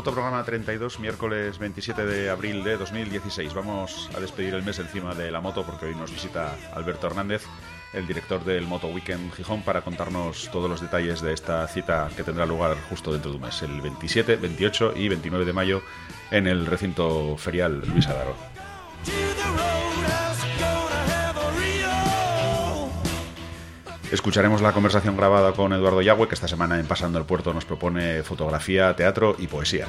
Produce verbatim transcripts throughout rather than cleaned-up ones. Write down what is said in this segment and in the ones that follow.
Fotoprograma treinta y dos, miércoles veintisiete de abril de dos mil dieciséis. Vamos a despedir el mes encima de la moto porque hoy nos visita Alberto Hernández, el director del Moto Weekend Gijón, para contarnos todos los detalles de esta cita que tendrá lugar justo dentro de un mes, el veintisiete, veintiocho y veintinueve de mayo en el recinto ferial Luis Adaro. Escucharemos la conversación grabada con Eduardo Yagüe, que esta semana en Pasando el Puerto nos propone fotografía, teatro y poesía.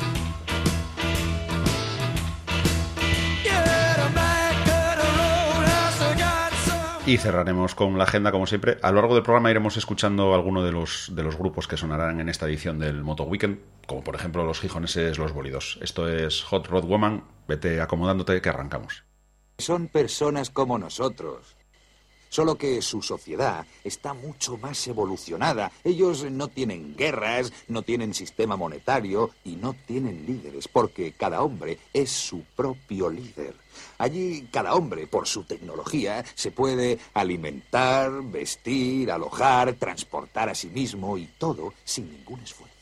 Y cerraremos con la agenda, como siempre. A lo largo del programa iremos escuchando algunos de los, de los grupos que sonarán en esta edición del Moto Weekend, como por ejemplo los gijoneses Los Bólidos. Esto es Hot Rod Woman. Vete acomodándote que arrancamos. Son personas como nosotros. Solo que su sociedad está mucho más evolucionada. Ellos no tienen guerras, no tienen sistema monetario y no tienen líderes, porque cada hombre es su propio líder. Allí, cada hombre, por su tecnología, se puede alimentar, vestir, alojar, transportar a sí mismo y todo sin ningún esfuerzo.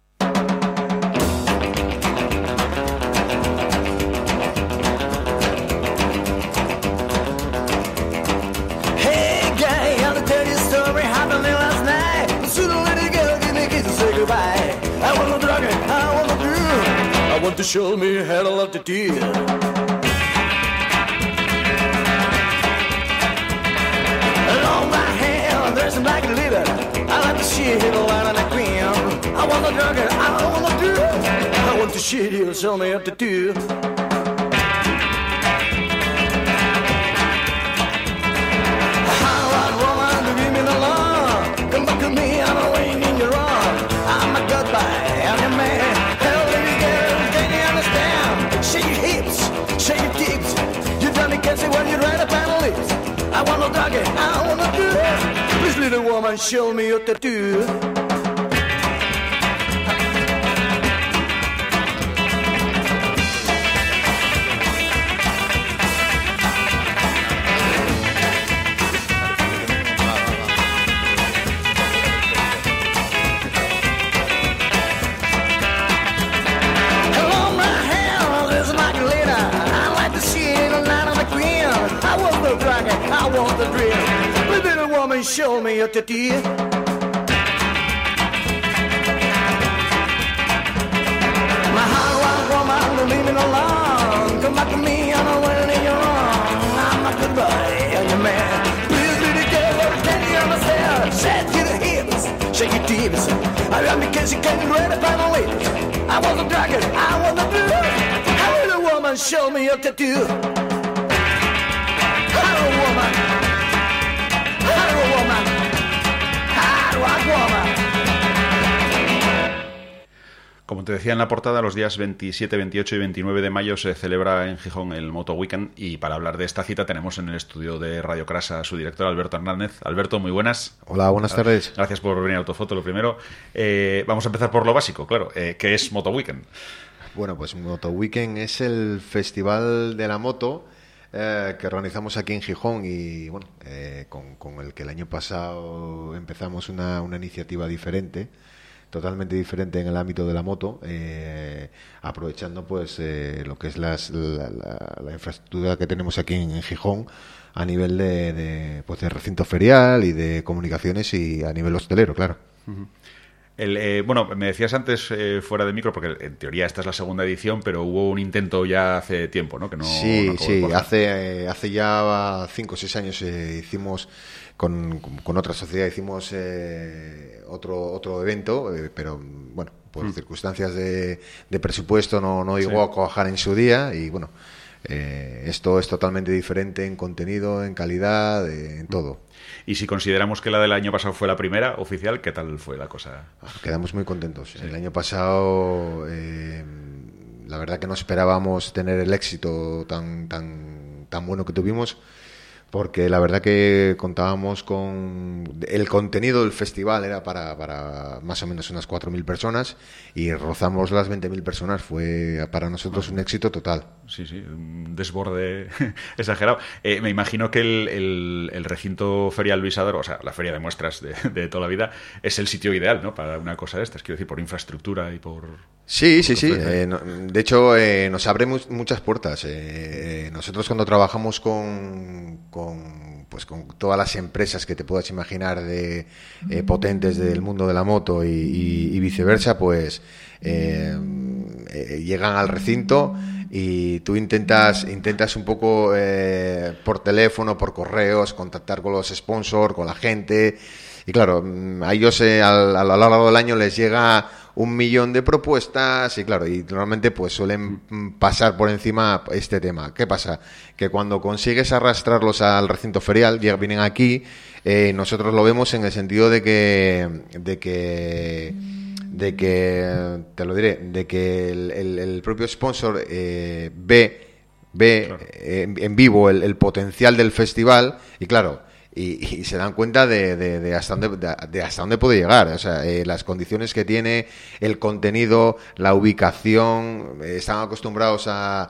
I want to show me how to love the deer. Along my hand, there's a black leader. I like to shit hit a line on the ground. I want to drug it, I want to do it. I want to shit, he'll show me what to do. Hot woman, leave me alone. Come back to me, I'm waiting in your arms. I'm a goodbye, I'm your man. Shake your hips, shake your hips. You don't get it when you ride up on the lips. I wanna dog it, I wanna do it. Please, little woman, show me what to do. I want the drill. Please, little woman, show me what to do. My hot woman, don't leave me alone. Come back to me, I'm a winner in your arms. I'm a good boy, I'm your man. Please, little girl, can you understand? Shake your hips, shake your hips. I love me because you can't read it by the lips. I want the dragon, I want the blue. How will a woman show me what to do? Como te decía en la portada, los días veintisiete, veintiocho y veintinueve de mayo se celebra en Gijón el Moto Weekend, y para hablar de esta cita tenemos en el estudio de Radio Crasa a su director, Alberto Hernández. Alberto, muy buenas. Hola, buenas tardes. Gracias por venir a Autofoto, lo primero. Eh, vamos a empezar por lo básico, claro. Eh, ¿Qué es Moto Weekend? Bueno, pues Moto Weekend es el festival de la moto eh, que organizamos aquí en Gijón y bueno, eh, con, con el que el año pasado empezamos una, una iniciativa diferente, totalmente diferente en el ámbito de la moto, eh, aprovechando pues eh, lo que es las, la, la, la infraestructura que tenemos aquí en, en Gijón a nivel de, de, pues de recinto ferial y de comunicaciones y a nivel hostelero, claro. Uh-huh. El, eh, bueno, me decías antes eh, fuera de micro, porque en teoría esta es la segunda edición, pero hubo un intento ya hace tiempo, ¿no? Que no sí, no sí, hace, eh, hace ya cinco o seis años eh, hicimos con, con otra sociedad, hicimos eh, otro otro evento, eh, pero bueno, por mm. circunstancias de, de presupuesto no, no llegó sí. a cuajar en su día y bueno, eh, esto es totalmente diferente en contenido, en calidad, eh, en todo. Y si consideramos que la del año pasado fue la primera oficial, ¿qué tal fue la cosa? Quedamos muy contentos. Sí. El año pasado, eh, la verdad que no esperábamos tener el éxito tan tan tan bueno que tuvimos, porque la verdad que contábamos con... El contenido del festival era para, para más o menos unas cuatro mil personas y rozamos las veinte mil personas. Fue para nosotros un éxito total. Sí, sí, un desborde exagerado. Eh, me imagino que el, el, el recinto ferial Luis Adaro, o sea, la feria de muestras de, de toda la vida, es el sitio ideal, ¿no?, para una cosa de estas. Quiero decir, por infraestructura y por... Sí, sí, sí. Eh, no, de hecho, eh, nos abre mu muchas puertas. Eh, nosotros cuando trabajamos con, con, pues, con todas las empresas que te puedas imaginar de eh, potentes del mundo de la moto y, y, y viceversa, pues eh, eh, llegan al recinto y tú intentas intentas un poco eh, por teléfono, por correos, contactar con los sponsors, con la gente. Y claro, a ellos eh, al, a lo largo del año les llega un millón de propuestas y claro, y normalmente pues suelen pasar por encima este tema. ¿Qué pasa? Que cuando consigues arrastrarlos al recinto ferial, vienen aquí, eh, nosotros lo vemos en el sentido de que de que de que te lo diré, de que el, el, el propio sponsor eh, ve ve claro. eh, en, en vivo el, el potencial del festival y claro, Y, y se dan cuenta de, de, de, hasta dónde, de, de hasta dónde puede llegar, o sea, eh, las condiciones que tiene, el contenido, la ubicación. Eh, están acostumbrados a,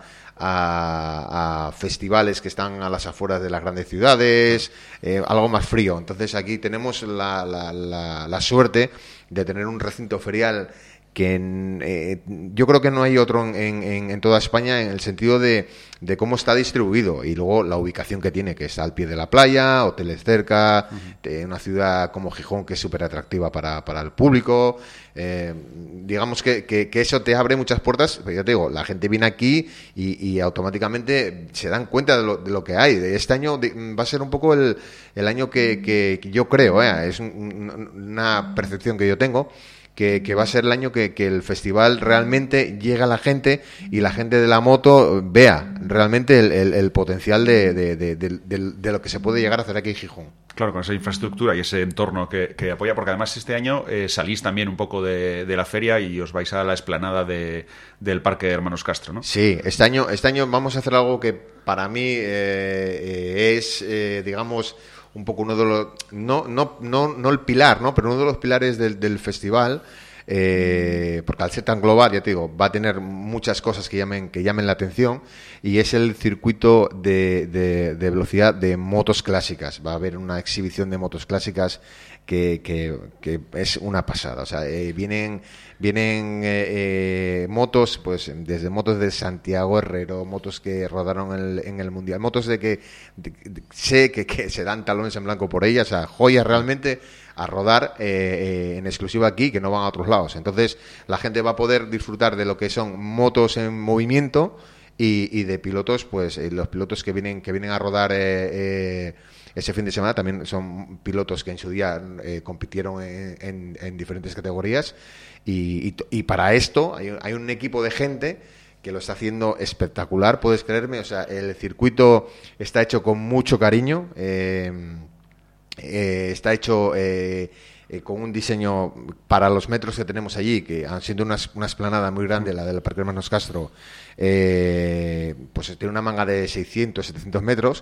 a, a festivales que están a las afueras de las grandes ciudades, eh, algo más frío. Entonces aquí tenemos la, la, la, la suerte de tener un recinto ferial que en, eh, yo creo que no hay otro en, en, en toda España en el sentido de, de cómo está distribuido y luego la ubicación que tiene, que está al pie de la playa, hoteles cerca, uh-huh. una ciudad como Gijón que es súper atractiva para, para el público. Eh, digamos que, que, que eso te abre muchas puertas, pero yo te digo, la gente viene aquí y, y automáticamente se dan cuenta de lo, de lo que hay. Este año va a ser un poco el, el año que, que, que yo creo, ¿eh? Es un, una percepción que yo tengo, Que, que va a ser el año que, que el festival realmente llega a la gente y la gente de la moto vea realmente el, el, el potencial de, de, de, de, de, de lo que se puede llegar a hacer aquí en Gijón. Claro, con esa infraestructura y ese entorno que, que apoya, porque además este año eh, salís también un poco de, de la feria y os vais a la explanada de, del Parque Hermanos Castro, ¿no? Sí, este año, este año vamos a hacer algo que para mí eh, eh, es, eh, digamos, un poco uno de los, no, no, no, no el pilar, ¿no? Pero uno de los pilares del, del festival, eh, porque al ser tan global, ya te digo, va a tener muchas cosas que llamen, que llamen la atención, y es el circuito de, de, de velocidad de motos clásicas. Va a haber una exhibición de motos clásicas que, que, que es una pasada. O sea, eh, vienen vienen eh, eh, motos, pues desde motos de Santiago Herrero, motos que rodaron en el, en el Mundial, motos de que de, de, sé que, que se dan talones en blanco por ellas, o sea, joyas realmente a rodar eh, eh, en exclusiva aquí, que no van a otros lados. Entonces la gente va a poder disfrutar de lo que son motos en movimiento y, y de pilotos, pues eh, los pilotos que vienen que vienen a rodar eh, eh, ese fin de semana también son pilotos que en su día eh, compitieron en, en, en diferentes categorías y, y, y para esto hay, hay un equipo de gente que lo está haciendo espectacular, puedes creerme. O sea, el circuito está hecho con mucho cariño, eh, eh, está hecho eh, eh, con un diseño para los metros que tenemos allí, que han sido una, una esplanada muy grande, la del Parque Hermanos Castro, eh, pues tiene una manga de seiscientos, setecientos metros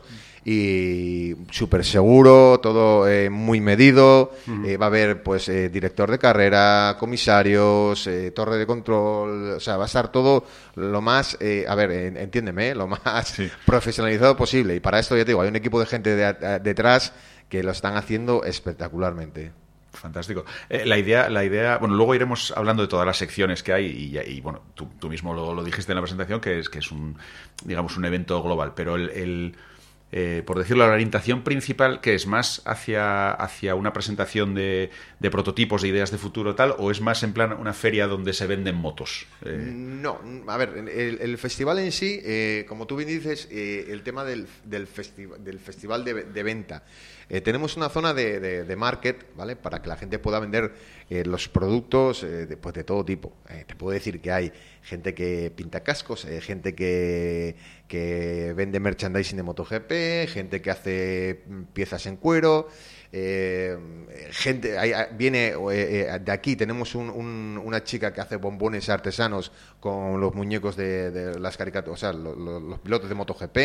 y súper seguro, todo eh, muy medido. Uh-huh. eh, va a haber pues eh, director de carrera, comisarios, eh, torre de control, o sea, va a estar todo lo más, eh, a ver, eh, entiéndeme, lo más sí. profesionalizado posible, y para esto ya te digo, hay un equipo de gente de, de, detrás que lo están haciendo espectacularmente. Fantástico. Eh, la idea, la idea, bueno, luego iremos hablando de todas las secciones que hay y, y bueno, tú, tú mismo lo, lo dijiste en la presentación, que es que es un, digamos, un evento global, pero el, el eh, por decirlo, la orientación principal, que es más hacia, hacia una presentación de, de prototipos, de ideas de futuro tal, o es más en plan una feria donde se venden motos. Eh... No, a ver, el, el festival en sí, eh, como tú bien dices, eh, el tema del, del, festi del festival de, de venta. Eh, tenemos una zona de, de, de market, ¿vale? Para que la gente pueda vender eh, los productos eh, de, pues de todo tipo. Eh, te puedo decir que hay gente que pinta cascos, eh, gente que, que vende merchandising de MotoGP, gente que hace piezas en cuero. Eh, gente hay, viene eh, de aquí tenemos un, un, una chica que hace bombones artesanos con los muñecos de, de las caricaturas, o sea, lo, lo, los pilotos de MotoGP.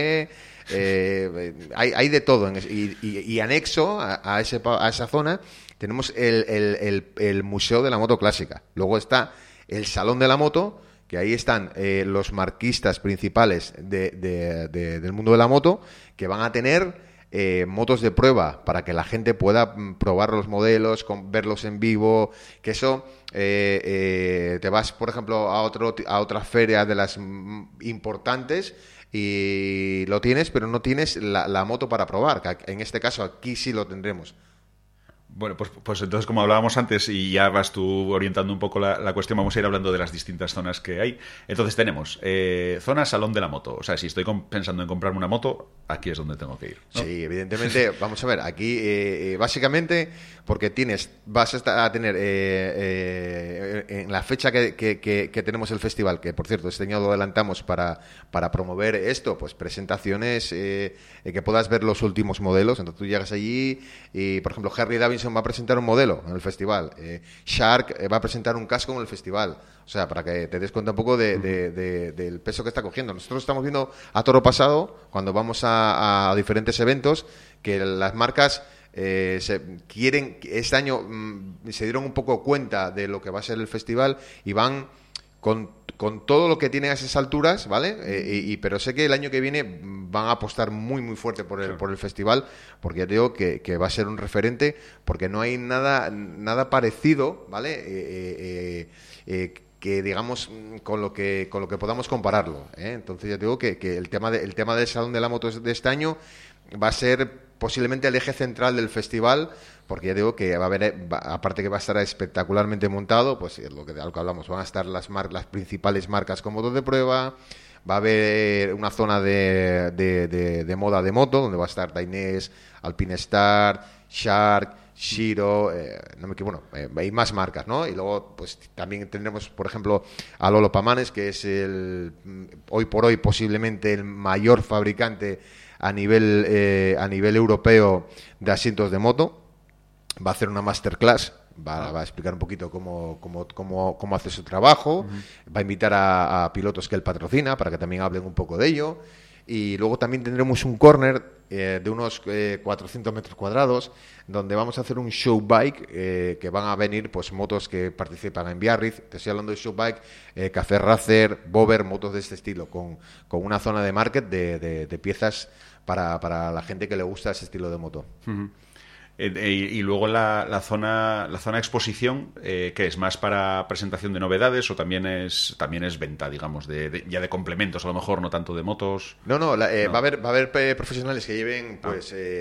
eh, hay, hay de todo en ese, y, y, y anexo a, a, ese, a esa zona tenemos el, el, el, el Museo de la Moto Clásica. Luego está el Salón de la Moto, que ahí están eh, los marquistas principales de, de, de, del mundo de la moto, que van a tener eh, motos de prueba para que la gente pueda probar los modelos, con, verlos en vivo, que eso eh, eh, te vas, por ejemplo, a otro a otra feria de las importantes y lo tienes, pero no tienes la, la moto para probar, que en este caso aquí sí lo tendremos. Bueno, pues, pues entonces, como hablábamos antes, y ya vas tú orientando un poco la, la cuestión, vamos a ir hablando de las distintas zonas que hay. Entonces tenemos eh, zona Salón de la Moto. O sea, si estoy pensando en comprarme una moto, aquí es donde tengo que ir, ¿no? Sí, evidentemente, vamos a ver, aquí eh, eh, básicamente porque tienes, vas a, a tener eh, eh, en la fecha que, que, que, que tenemos el festival, que por cierto este año lo adelantamos para, para promover esto, pues presentaciones eh, eh, que puedas ver los últimos modelos. Entonces tú llegas allí y, por ejemplo, Harley Davidson va a presentar un modelo en el festival, eh, Shark eh, va a presentar un casco en el festival. O sea, para que te des cuenta un poco de, de, de, del peso que está cogiendo. Nosotros estamos viendo a toro pasado, cuando vamos a, a diferentes eventos, que las marcas eh, se quieren, este año mmm, se dieron un poco cuenta de lo que va a ser el festival y van con, con todo lo que tienen a esas alturas, ¿vale? Eh, y, y, pero sé que el año que viene van a apostar muy, muy fuerte por el, claro. por el festival, porque ya te digo que, que va a ser un referente, porque no hay nada, nada parecido, ¿vale? Eh, eh, eh, que digamos con lo que con lo que podamos compararlo, ¿eh? Entonces ya te digo que, que el tema de, el tema del Salón de la Moto de este año va a ser posiblemente el eje central del festival, porque ya digo que va a haber, va, aparte que va a estar espectacularmente montado, pues lo que de algo hablamos, van a estar las mar, las principales marcas con motos de prueba, va a haber una zona de, de, de, de moda de moto, donde va a estar Dainese, Alpine Star, Shark, Shiro, eh, no me bueno, eh, hay más marcas, ¿no? Y luego, pues también tendremos, por ejemplo, a Lolo Pamanes, que es el hoy por hoy posiblemente el mayor fabricante a nivel eh, a nivel europeo de asientos de moto. Va a hacer una masterclass, va, va a explicar un poquito cómo cómo cómo, cómo hace su trabajo, uh-huh. Va a invitar a, a pilotos que él patrocina para que también hablen un poco de ello. Y luego también tendremos un corner eh, de unos eh, cuatrocientos metros cuadrados, donde vamos a hacer un show bike, eh, que van a venir pues motos que participan en Biarritz. Te estoy hablando de show bike, eh, Café Racer, Bober, motos de este estilo, con, con una zona de market de, de, de piezas para, para la gente que le gusta ese estilo de moto. Uh-huh. Eh, eh, y luego la, la zona la zona exposición, eh, ¿qué es? ¿Más para presentación de novedades o también es también es venta, digamos, de, de, ya de complementos, a lo mejor, no tanto de motos? No, no, la, eh, no. Va a haber va a haber eh, profesionales que lleven pues ah. eh,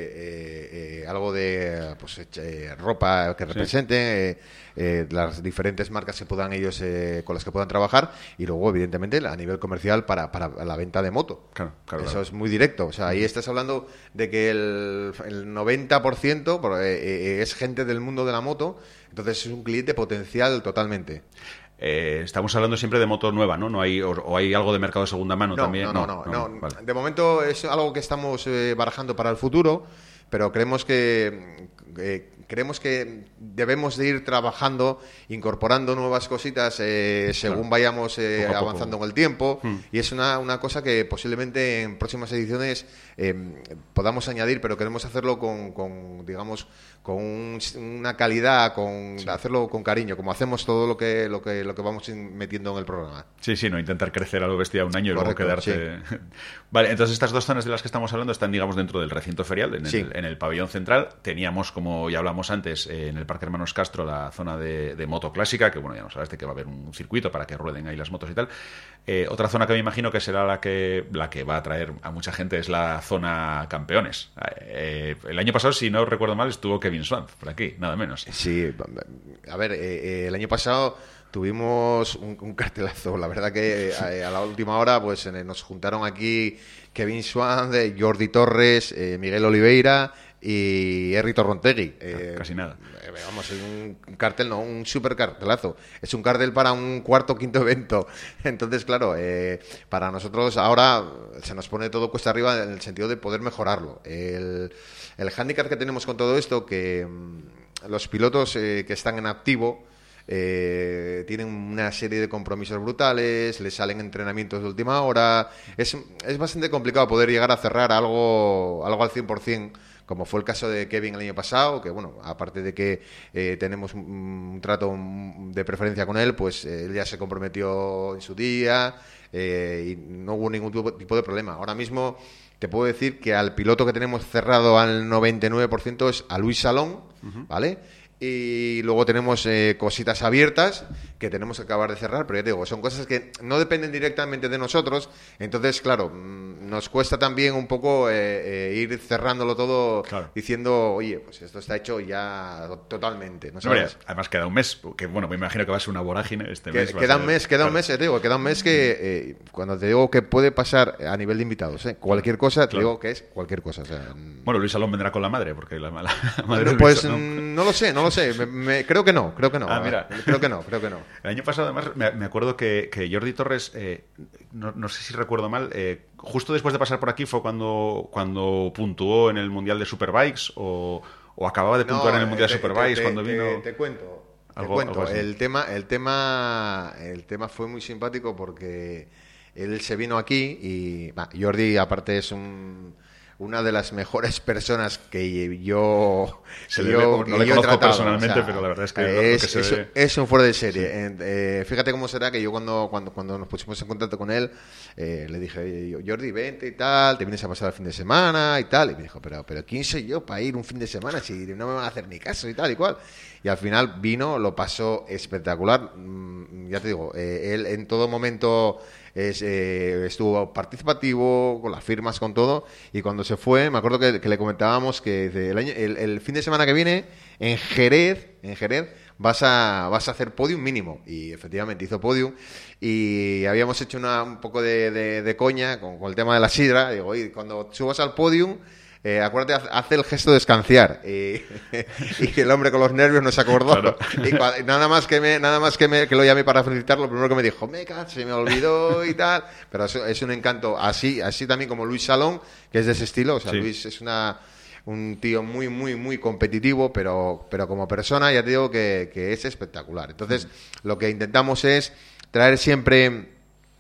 eh, eh, algo de pues eh, ropa que representen, sí. eh, eh, las diferentes marcas que puedan ellos eh, con las que puedan trabajar, y luego evidentemente a nivel comercial para, para la venta de moto. Claro, claro, Eso claro. es muy directo. O sea, ahí estás hablando de que el, el noventa por ciento Eh, es gente del mundo de la moto, entonces es un cliente potencial totalmente. Eh, estamos hablando siempre de moto nueva, ¿no? No hay o, o hay algo de mercado de segunda mano no, también. No, no, no. no, no. Vale. De momento es algo que estamos eh, barajando para el futuro, pero creemos que eh, creemos que debemos de ir trabajando, incorporando nuevas cositas eh, según claro. vayamos eh, poco avanzando poco. en el tiempo, hmm. y es una, una cosa que posiblemente en próximas ediciones eh, podamos añadir, pero queremos hacerlo con, con digamos, con un, una calidad, con sí. hacerlo con cariño, como hacemos todo lo que lo que lo que vamos metiendo en el programa. Sí, sí, no intentar crecer a lo bestia un año y Correcto, luego quedarte. Sí. Vale, entonces estas dos zonas de las que estamos hablando están, digamos, dentro del recinto ferial, en el, sí. en el pabellón central. Teníamos, como ya hablamos antes, eh, en el Parque Hermanos Castro, la zona de, de moto clásica, que bueno, ya nos hablaste que va a haber un circuito para que rueden ahí las motos y tal. Eh, otra zona que me imagino que será la que la que va a atraer a mucha gente es la zona campeones. Eh, el año pasado, si no recuerdo mal, estuvo Kevin Swanz por aquí, nada menos. Sí, a ver, eh, el año pasado tuvimos un, un cartelazo. La verdad que eh, a la última hora pues eh, nos juntaron aquí Kevin Swanz, Jordi Torres, eh, Miguel Oliveira y Erri Torrontegui. Eh, Casi nada. Eh, vamos, un cartel, no, un super cartelazo. Es un cartel para un cuarto o quinto evento. Entonces, claro, eh, para nosotros ahora se nos pone todo cuesta arriba en el sentido de poder mejorarlo. El, el hándicap que tenemos con todo esto, que mmm, los pilotos eh, que están en activo Eh, tienen una serie de compromisos brutales, les salen entrenamientos de última hora, es, es bastante complicado poder llegar a cerrar algo, algo al cien por ciento, como fue el caso de Kevin el año pasado, que bueno, aparte de que eh, tenemos un, un trato de preferencia con él, pues eh, él ya se comprometió en su día eh, y no hubo ningún tipo, tipo de problema. Ahora mismo te puedo decir que al piloto que tenemos cerrado al noventa y nueve por ciento es a Luis Salón, uh-huh. ¿vale? Y luego tenemos eh, cositas abiertas que tenemos que acabar de cerrar, pero ya te digo, son cosas que no dependen directamente de nosotros, entonces, claro, nos cuesta también un poco eh, eh, ir cerrándolo todo, claro. diciendo, oye, pues esto está hecho ya totalmente, ¿no sabes? Hombre, además queda un mes, que bueno, me imagino que va a ser una vorágine este que, mes. Queda ser... un mes, queda claro. un mes, te digo, queda un mes que, eh, cuando te digo que puede pasar a nivel de invitados, ¿eh? cualquier cosa, te claro. digo que es cualquier cosa. O sea, bueno, Luis Salón vendrá con la madre, porque la, la madre bueno, pues Luis, ¿no? no lo sé, no lo sé, me, me, creo que no, creo que no. Ah, mira. Creo que no, creo que no. El año pasado, además, me, me acuerdo que, que Jordi Torres, eh, no, no sé si recuerdo mal, eh, justo después de pasar por aquí fue cuando, cuando puntuó en el Mundial de Superbikes o, o acababa de puntuar no, en el Mundial te, de Superbikes te, cuando te, vino... Te, te cuento, algo, te cuento. Algo el, tema, el, tema, el tema fue muy simpático porque él se vino aquí y bah, Jordi, aparte, es un... una de las mejores personas que yo, se que le yo, ve, que no le yo conozco he tratado, personalmente, o sea, pero la verdad es que, es, lo que se es, ve... es un fuera de serie. Sí. Eh, fíjate cómo será que yo cuando, cuando, cuando nos pusimos en contacto con él, eh, le dije, Jordi, vente y tal, te vienes a pasar el fin de semana y tal. Y me dijo, pero, pero ¿quién soy yo para ir un fin de semana si no me van a hacer ni caso y tal y cual? Y al final vino, lo pasó espectacular. Mm, ya te digo, eh, él en todo momento... Es, eh, estuvo participativo, con las firmas, con todo, y cuando se fue, me acuerdo que, que le comentábamos que el, año, el, el fin de semana que viene, en Jerez, en Jerez, vas a, vas a hacer podium mínimo, y efectivamente hizo podium, y habíamos hecho una, un poco de, de, de coña con, con el tema de la sidra, digo, oye, cuando subas al podium, Eh, acuérdate, hace el gesto de escanciar y, y el hombre con los nervios no se acordó. Claro. Y cuando, nada más que me, nada más que, me, que lo llamé para felicitarlo, lo primero que me dijo, me cago, se me olvidó y tal. Pero es, es un encanto, así, así también como Luis Salón, que es de ese estilo. O sea, sí. Luis es una un tío muy, muy, muy competitivo, pero, pero como persona ya te digo que, que es espectacular. Entonces, mm. lo que intentamos es traer siempre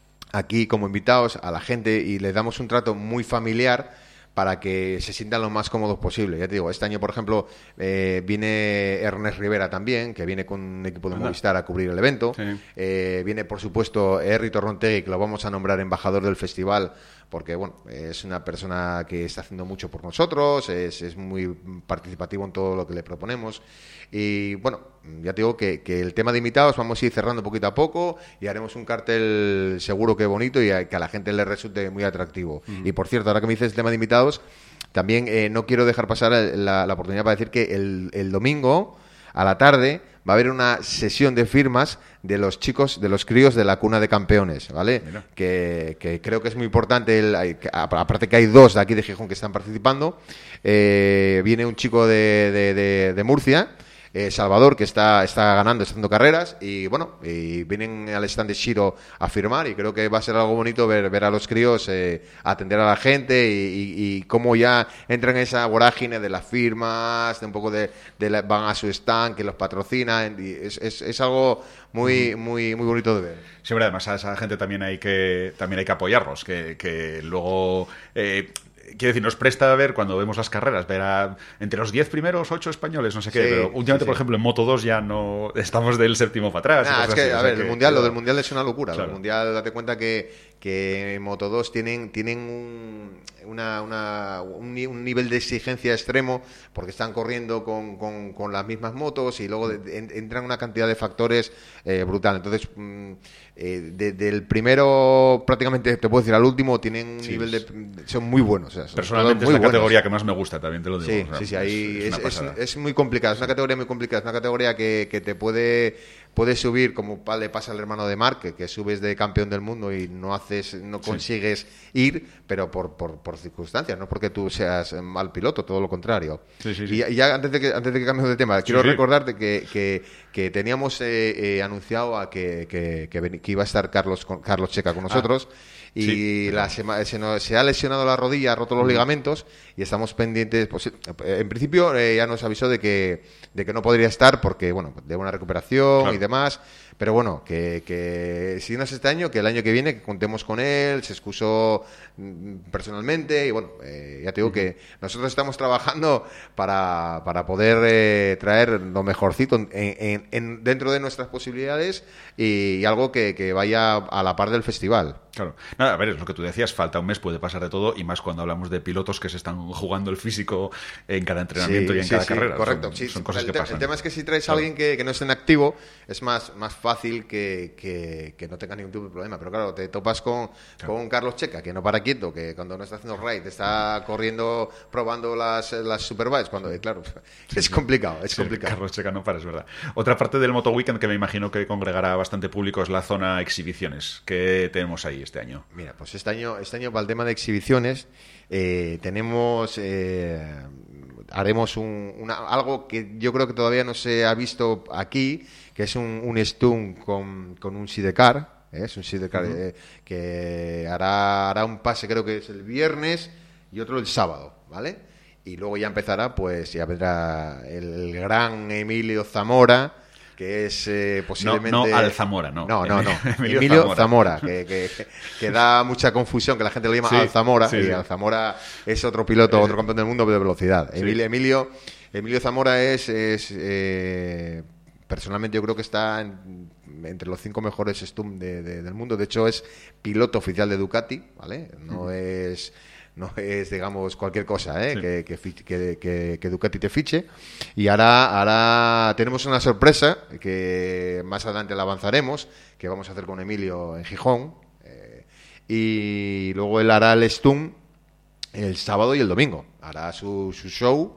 aquí como invitados a la gente y les damos un trato muy familiar para que se sientan lo más cómodos posible. Ya te digo, este año, por ejemplo, eh, viene Ernest Rivera también, que viene con un equipo de Anda. Movistar a cubrir el evento. Sí. Eh, viene, por supuesto, Herri Torrontegui, que lo vamos a nombrar embajador del festival, porque bueno, es una persona que está haciendo mucho por nosotros, es, es muy participativo en todo lo que le proponemos. Y bueno, ya te digo que, que el tema de invitados vamos a ir cerrando poquito a poco y haremos un cartel seguro que bonito y a, que a la gente le resulte muy atractivo. Uh-huh. Y por cierto, ahora que me dices el tema de invitados, también eh, no quiero dejar pasar la, la oportunidad para decir que el, el domingo a la tarde va a haber una sesión de firmas de los chicos, de los críos de la cuna de campeones, ¿vale? Que, que creo que es muy importante, el, aparte que hay dos de aquí de Gijón que están participando, eh, viene un chico de, de, de, de Murcia, Eh, Salvador, que está, está ganando, está haciendo carreras y bueno, y vienen al stand de Shiro a firmar y creo que va a ser algo bonito ver, ver a los críos eh, atender a la gente y, y, y cómo ya entran en esa vorágine de las firmas, de un poco de, de la, van a su stand, que los patrocinan y es, es, es algo muy, muy, muy bonito de ver. Siempre, además a esa gente también hay que, también hay que apoyarlos, que, que luego... Eh, Quiero decir, nos presta a ver, cuando vemos las carreras, ver a, entre los diez primeros, ocho españoles, no sé qué, sí, pero últimamente, sí, sí. por ejemplo, en Moto dos ya no estamos del séptimo para atrás. Nah, es que, así, a o sea ver, que, el mundial, que... lo del Mundial es una locura. Claro. El Mundial, date cuenta que, que en Moto dos tienen, tienen un, una, una, un, un nivel de exigencia extremo porque están corriendo con, con, con las mismas motos y luego de, de, entran una cantidad de factores eh, brutal. Entonces... Mmm, Eh, de, del primero prácticamente te puedo decir al último tienen un sí, nivel de son muy buenos, o sea, personalmente es la buenos. Categoría que más me gusta, también te lo digo, sí, o sea, sí, sí, ahí es, es, es, es, es muy complicado, es una categoría muy complicada, es una categoría que, que te puede puede subir como le pasa al hermano de Marc, que, que subes de campeón del mundo y no haces no consigues sí. ir, pero por, por, por circunstancias, no porque tú seas mal piloto, todo lo contrario. Sí, sí, sí. Y, y ya antes de que antes de que cambiemos de tema, quiero sí, sí. recordarte que, que, que teníamos eh, eh, anunciado a que, que, que, que iba a estar Carlos Carlos Checa con nosotros ah, y sí, la sema, se, nos, se ha lesionado la rodilla, ha roto los ligamentos y estamos pendientes, pues, en principio eh, ya nos avisó de que de que no podría estar porque bueno, de una recuperación claro. y demás, Pero bueno, que, que si no es este año, que el año que viene que contemos con él, se excusó personalmente y bueno, eh, ya te digo uh-huh. que nosotros estamos trabajando para, para poder eh, traer lo mejorcito en, en, en, dentro de nuestras posibilidades y, y algo que, que vaya a la par del festival. Claro. Nada, a ver, es lo que tú decías, falta un mes, puede pasar de todo, y más cuando hablamos de pilotos que se están jugando el físico en cada entrenamiento sí, y en sí, cada sí, carrera. Correcto, son, sí, son cosas el, que pasan. El tema es que si traes claro. a alguien que, que no esté en activo, es más, más fácil que, que, que no tenga ningún tipo de problema. Pero claro, te topas con, claro. con Carlos Checa, que no para quieto, que cuando no está haciendo raid, está corriendo, probando las, las superbikes, cuando, claro, es sí, complicado, es sí, complicado. Carlos Checa no para, es verdad. Otra parte del Moto Weekend que me imagino que congregará bastante público es la zona exhibiciones. ¿Qué tenemos ahí este año? Mira, pues este año, este año para el tema de exhibiciones eh, tenemos, eh, haremos un, una, algo que yo creo que todavía no se ha visto aquí, que es un, un stunt con, con un sidecar. ¿eh? Es un sidecar uh-huh. eh, que hará, hará un pase, creo que es el viernes y otro el sábado, ¿vale? Y luego ya empezará, pues ya vendrá el, el gran Emilio Zamora, que es eh, posiblemente... No, no Alzamora, no. No, no, no. Emilio, Emilio Zamora, Zamora que, que, que da mucha confusión, que la gente lo llama sí, Alzamora, sí, y sí. Alzamora es otro piloto, otro campeón del mundo de velocidad. Sí. Emilio, Emilio, Emilio Zamora es... es eh, personalmente yo creo que está en, entre los cinco mejores stunt de, de, del mundo. De hecho, es piloto oficial de Ducati, ¿vale? No uh-huh. es... No es, digamos, cualquier cosa ¿eh? sí. que, que, que, que, que Ducati te fiche. Y ahora, ahora tenemos una sorpresa que más adelante la avanzaremos, que vamos a hacer con Emilio en Gijón. Eh, y luego él hará el stunt el sábado y el domingo. Hará su, su show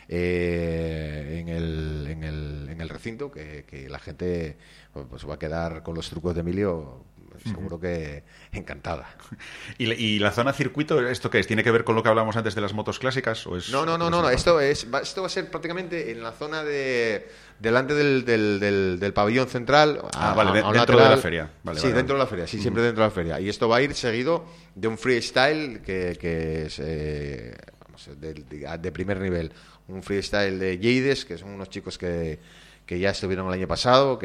eh, en, el, en, el, en el recinto, que, que la gente pues, va a quedar con los trucos de Emilio. Seguro que encantada. ¿Y, ¿Y la zona circuito, esto qué es? ¿Tiene que ver con lo que hablamos antes de las motos clásicas? ¿O es no, no, no, no, no. Esto, es, va, esto va a ser prácticamente en la zona de delante del, del, del, del pabellón central. Ah, a, vale, a, de, a dentro lateral. de la feria. Vale, sí, vale, dentro vale. de la feria, sí, siempre uh-huh. dentro de la feria. Y esto va a ir seguido de un freestyle que, que es eh, vamos, de, de, de primer nivel. Un freestyle de Yeides, que son unos chicos que... que ya estuvieron el año pasado,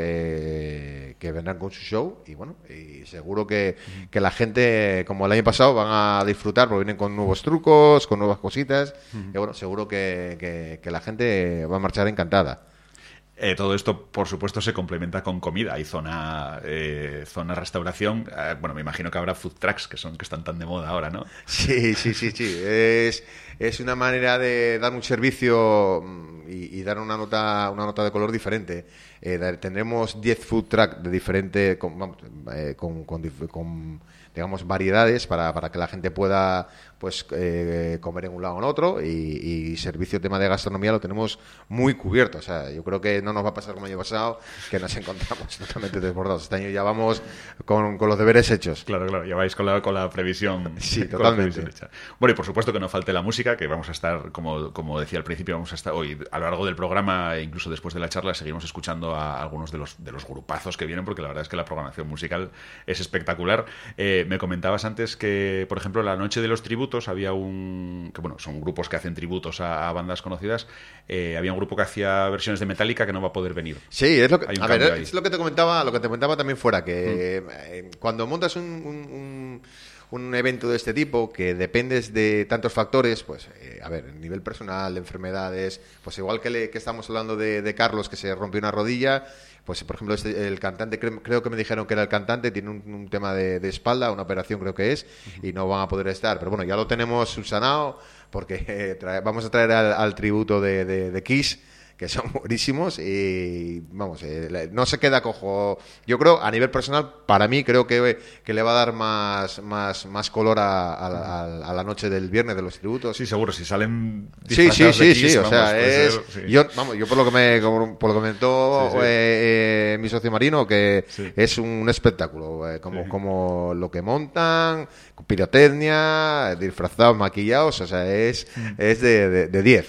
que, que vendrán con su show y bueno, y seguro que, que la gente, como el año pasado, van a disfrutar porque vienen con nuevos trucos, con nuevas cositas uh-huh. y bueno, seguro que, que, que la gente va a marchar encantada. Eh, todo esto, por supuesto, se complementa con comida. Hay zona eh, zona restauración. Eh, bueno, me imagino que habrá food trucks, que son que están tan de moda ahora, ¿no? Sí, sí, sí, sí. Es, es una manera de dar un servicio y, y dar una nota una nota de color diferente. Eh, tendremos diez food trucks de diferente, con, vamos, eh, con, con, con digamos variedades para, para que la gente pueda pues eh, comer en un lado o en otro y, y servicio tema de gastronomía lo tenemos muy cubierto. O sea, yo creo que no nos va a pasar como el año pasado, que nos encontramos totalmente desbordados. Este año ya vamos con, con los deberes hechos. Claro, claro, ya vais con la, con la previsión. Sí, totalmente. Previsión hecha. Bueno, y por supuesto que no falte la música, que vamos a estar, como, como decía al principio, vamos a estar hoy a lo largo del programa e incluso después de la charla seguimos escuchando a algunos de los, de los grupazos que vienen, porque la verdad es que la programación musical es espectacular. Eh, me comentabas antes que, por ejemplo, la noche de los tributos había un... que bueno, son grupos que hacen tributos a, a bandas conocidas. Eh, había un grupo que hacía versiones de Metallica que no va a poder venir. Sí, es lo que, a ver, es lo que te comentaba, lo que te comentaba también fuera, que mm. eh, cuando montas un, un, un, un evento de este tipo, que dependes de tantos factores, pues, eh, a ver, el nivel personal, de enfermedades, pues igual que, le, que estamos hablando de, de Carlos, que se rompió una rodilla, pues por ejemplo este, el cantante, creo, creo que me dijeron que era el cantante, tiene un, un tema de, de espalda, una operación creo que es, uh-huh. y no van a poder estar, pero bueno, ya lo tenemos subsanado, porque eh, trae, vamos a traer al, al tributo de, de, de Kiss, que son buenísimos y vamos, eh, no se queda cojo. Yo creo, a nivel personal, para mí creo que, que le va a dar más más más color a, a, a, a la noche del viernes de los tributos. Sí, seguro, si salen sí, sí, sí, Kiss, sí, vamos, o sea, es ser, sí. yo vamos, yo por lo que me por lo que comentó sí, sí. Eh, eh, mi socio Marino, que sí. es un espectáculo, eh, como sí. como lo que montan, pirotecnia, disfrazados, maquillados, o sea, es mm. es de diez.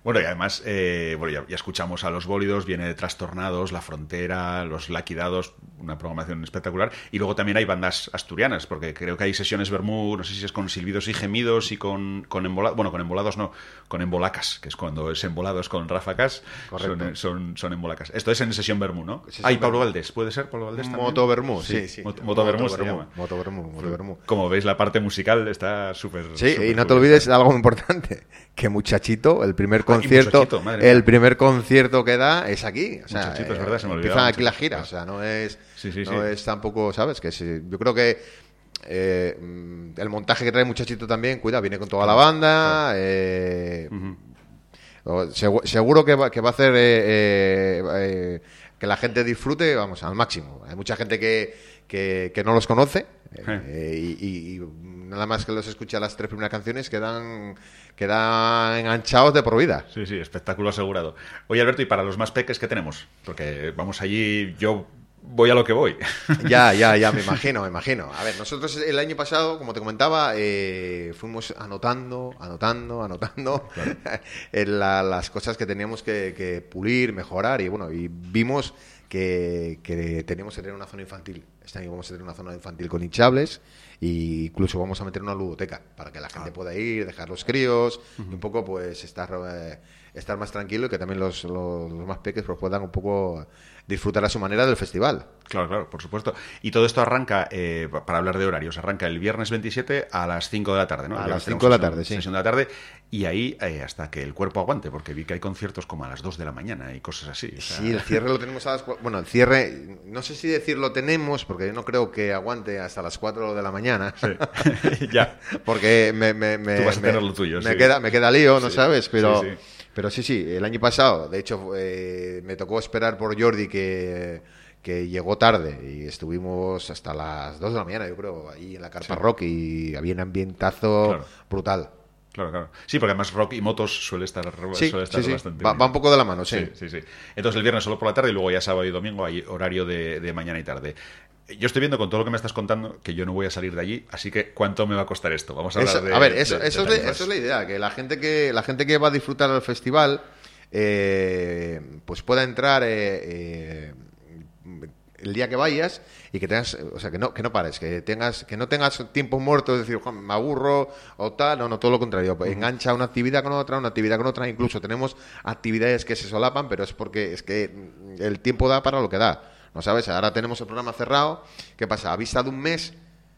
Bueno, y además, eh, bueno, ya, ya escuchamos a los bólidos, viene Trastornados, La Frontera, Los Laquidados, una programación espectacular. Y luego también hay bandas asturianas, porque creo que hay sesiones Bermú, no sé si es con silbidos y gemidos y con, con embolados, bueno, con embolados no, con embolacas, que es cuando es embolados con ráfagas, son, son, son embolacas. Esto es en sesión Bermú, ¿no? Hay Pablo Valdés, ¿puede ser Pablo Valdés también? Moto Bermú, sí, sí. Moto, Moto Bermú se llama. Moto Bermú, Moto Bermú. Como veis, la parte musical está súper... Sí, super y no te olvides de algo muy importante, que Muchachito, el primer concierto, el primer concierto que da es aquí, o sea, Muchachito, es verdad, se me empiezan olvidaba, aquí la gira, o sea, no es, sí, sí, no sí. es tampoco, ¿sabes? Que sí, yo creo que eh, el montaje que trae Muchachito también, cuida, viene con toda la banda, eh, uh-huh. seguro, seguro que va, que va a hacer eh, eh, eh, que la gente disfrute, vamos, al máximo. Hay mucha gente que, que, que no los conoce eh, y, y, y nada más que los escucha las tres primeras canciones quedan, quedan enganchados de por vida. Sí, sí, espectáculo asegurado. Oye, Alberto, ¿y para los más peques qué tenemos? Porque vamos allí, yo voy a lo que voy. Ya, ya, ya, me imagino, me imagino. A ver, nosotros el año pasado, como te comentaba, eh, fuimos anotando, anotando, anotando claro. la, las cosas que teníamos que, que pulir, mejorar y bueno, y vimos que, que teníamos que tener una zona infantil. Este año vamos a tener una zona infantil con hinchables e incluso vamos a meter una ludoteca para que la gente ah. pueda ir, dejar los críos uh-huh. y un poco pues estar, eh, estar más tranquilo y que también los, los, los más pequeños pues, puedan un poco disfrutar a su manera del festival. Claro, claro, por supuesto. Y todo esto arranca, eh, para hablar de horarios, arranca el viernes veintisiete a las cinco de la tarde, ¿no? A las cinco de la tarde, sí. Sesión de la tarde y ahí eh, hasta que el cuerpo aguante, porque vi que hay conciertos como a las dos de la mañana y cosas así. O sea... Sí, el cierre lo tenemos a las... Bueno, el cierre, no sé si decirlo tenemos, porque yo no creo que aguante hasta las cuatro de la mañana. Sí. Ya. Porque me... me, me Tú vas a me, tener lo tuyo, me sí. Queda, me queda lío, ¿no sí. sabes? Pero... Sí, sí. Pero sí, sí, el año pasado, de hecho, eh, me tocó esperar por Jordi que, que llegó tarde y estuvimos hasta las dos de la mañana, yo creo, ahí en la Carpa sí. Rock y había un ambientazo claro. brutal. Claro, claro. Sí, porque además rock y motos suele estar, sí, suele estar sí, sí. bastante va, bien. Va un poco de la mano, sí. Sí, sí, sí. Entonces el viernes solo por la tarde y luego ya sábado y domingo hay horario de, de mañana y tarde. Yo estoy viendo con todo lo que me estás contando que yo no voy a salir de allí, así que ¿cuánto me va a costar esto? Vamos a hablar eso, de... A ver, eso, de, eso, de es, la, eso es la idea, que la gente que, la gente que va a disfrutar del festival eh, pues pueda entrar... Eh, eh, el día que vayas y que tengas, o sea, que no que no pares, que tengas que no tengas tiempo muerto, es decir, me aburro o tal, no, no, todo lo contrario, pues engancha una actividad con otra, una actividad con otra, incluso tenemos actividades que se solapan, pero es porque es que el tiempo da para lo que da, ¿no sabes? Ahora tenemos el programa cerrado, ¿qué pasa? A vista de un mes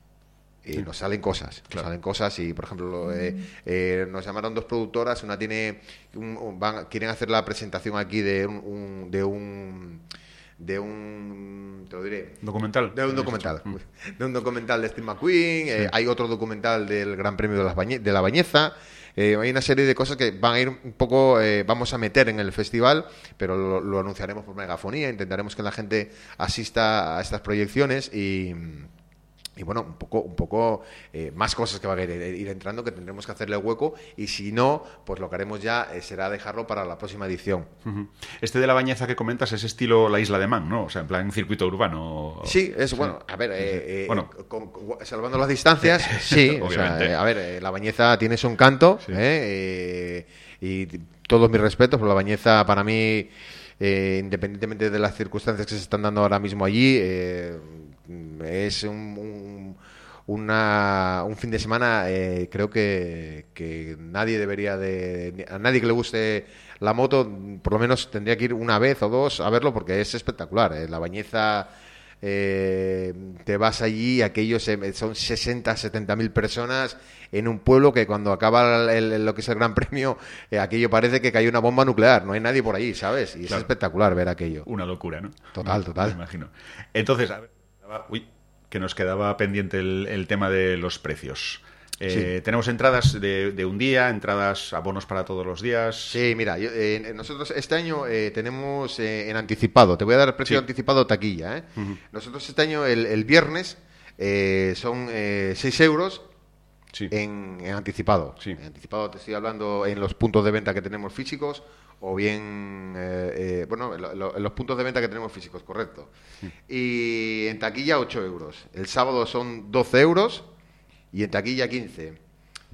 y nos salen cosas, claro. nos salen cosas y, por ejemplo, eh, eh, nos llamaron dos productoras, una tiene, un, un, van, quieren hacer la presentación aquí de un, un de un de un te lo diré documental de un documental de un documental de Steve McQueen, sí. eh, hay otro documental del Gran Premio de, las Bañe- de la Bañeza, eh, hay una serie de cosas que van a ir un poco eh, vamos a meter en el festival, pero lo, lo anunciaremos por megafonía, intentaremos que la gente asista a estas proyecciones y Y bueno, un poco, un poco eh, más cosas que van a ir, ir entrando, que tendremos que hacerle hueco, y si no, pues lo que haremos ya eh, será dejarlo para la próxima edición. Uh-huh. Este de la Bañeza que comentas es estilo la Isla de Man, ¿no? O sea, en plan circuito urbano. Sí, es sí. bueno, a ver, eh, eh, bueno. con, con, salvando las distancias, sí, o sea, eh, a ver, eh, la Bañeza tiene su encanto, sí. eh, eh, y todos mis respetos, por la Bañeza para mí, eh, independientemente de las circunstancias que se están dando ahora mismo allí, eh, es un, un, una, un fin de semana eh, creo que, que nadie debería de a nadie que le guste la moto por lo menos tendría que ir una vez o dos a verlo porque es espectacular. eh, la Bañeza eh, te vas allí, aquellos eh, son sesenta, setenta mil personas en un pueblo que cuando acaba el, el, lo que es el Gran Premio eh, aquello parece que cayó una bomba nuclear, no hay nadie por allí, ¿sabes? Y claro. Es espectacular ver aquello. Una locura, ¿no? Total, me, total. Me imagino. Entonces, a ver, uy, que nos quedaba pendiente el, el tema de los precios. Eh, sí. Tenemos entradas de, de un día, entradas, abonos para todos los días. Sí, mira, yo, eh, nosotros este año eh, tenemos eh, en anticipado, te voy a dar el precio sí. anticipado taquilla. ¿eh? Uh-huh. Nosotros este año, el, el viernes, eh, son eh, seis euros sí. en, en anticipado. Sí. En anticipado te estoy hablando en los puntos de venta que tenemos físicos. O bien, eh, eh, bueno, lo, lo, en los puntos de venta que tenemos físicos, correcto. Sí. Y en taquilla ocho euros. El sábado son doce euros y en taquilla quince.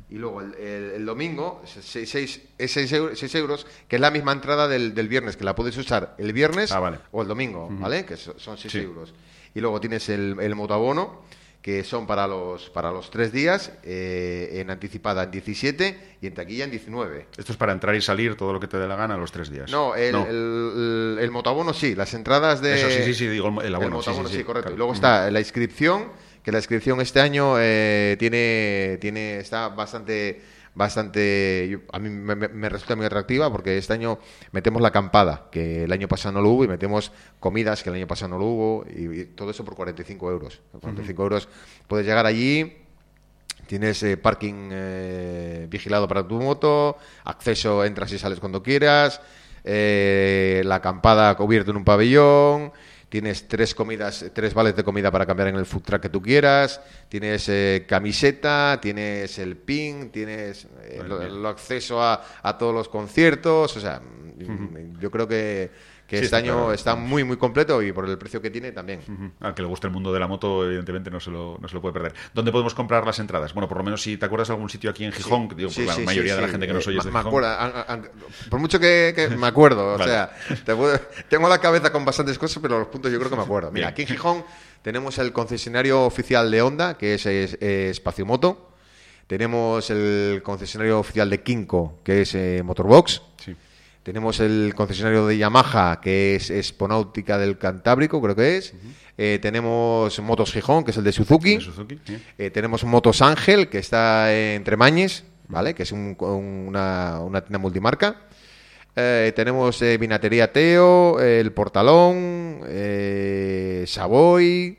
Y luego el, el, el domingo es seis euros, que es la misma entrada del, del viernes, que la puedes usar el viernes ah, vale. o el domingo, uh-huh. ¿vale? Que son seis sí. euros. Y luego tienes el, el motoabono, que son para los para los tres días, eh, en anticipada en diecisiete y en taquilla en diecinueve. Esto es para entrar y salir todo lo que te dé la gana los tres días. No, el, no. el, el, el motoabono sí, las entradas de... Eso sí, sí, sí, digo el abono. El motoabono sí, sí, sí, sí, correcto. Claro. Y luego está la inscripción, que la inscripción este año eh, tiene, tiene está bastante... bastante yo, a mí me, me resulta muy atractiva porque este año metemos la acampada, que el año pasado no lo hubo, y metemos comidas, que el año pasado no lo hubo, y, y todo eso por cuarenta y cinco euros. Por cuarenta y cinco uh-huh. euros puedes llegar allí, tienes eh, parking eh, vigilado para tu moto, acceso, entras y sales cuando quieras, eh, la acampada cubierta en un pabellón. Tienes tres comidas, tres vales de comida para cambiar en el food truck que tú quieras. Tienes eh, camiseta, tienes el pin, tienes eh, lo, el acceso a, a todos los conciertos. O sea, uh-huh. yo creo que, que sí, este año claro. está muy, muy completo, y por el precio que tiene también. Uh-huh. Al que le guste el mundo de la moto, evidentemente no se lo, no se lo puede perder. ¿Dónde podemos comprar las entradas? Bueno, por lo menos si te acuerdas de algún sitio aquí en Gijón, sí. digo, sí, la sí, mayoría sí, de la sí. gente que nos oye es de me Gijón. Acuerdo, a, a, a, por mucho que, que me acuerdo, o vale. sea, te puedo, tengo la cabeza con bastantes cosas, pero los puntos yo creo que me acuerdo. Mira, aquí en Gijón tenemos el concesionario oficial de Honda, que es, es, es Espacio Moto. Tenemos el concesionario oficial de Kinko, que es eh, Motorbox. Sí. Tenemos el concesionario de Yamaha, que es Exponáutica del Cantábrico, creo que es. Uh-huh. Eh, tenemos Motos Gijón, que es el de Suzuki. De Suzuki sí. eh, tenemos Motos Ángel, que está en Tremañes, ¿vale? Que es un, una, una tienda multimarca. Eh, tenemos eh, Vinatería Teo, eh, El Portalón, eh, Savoy...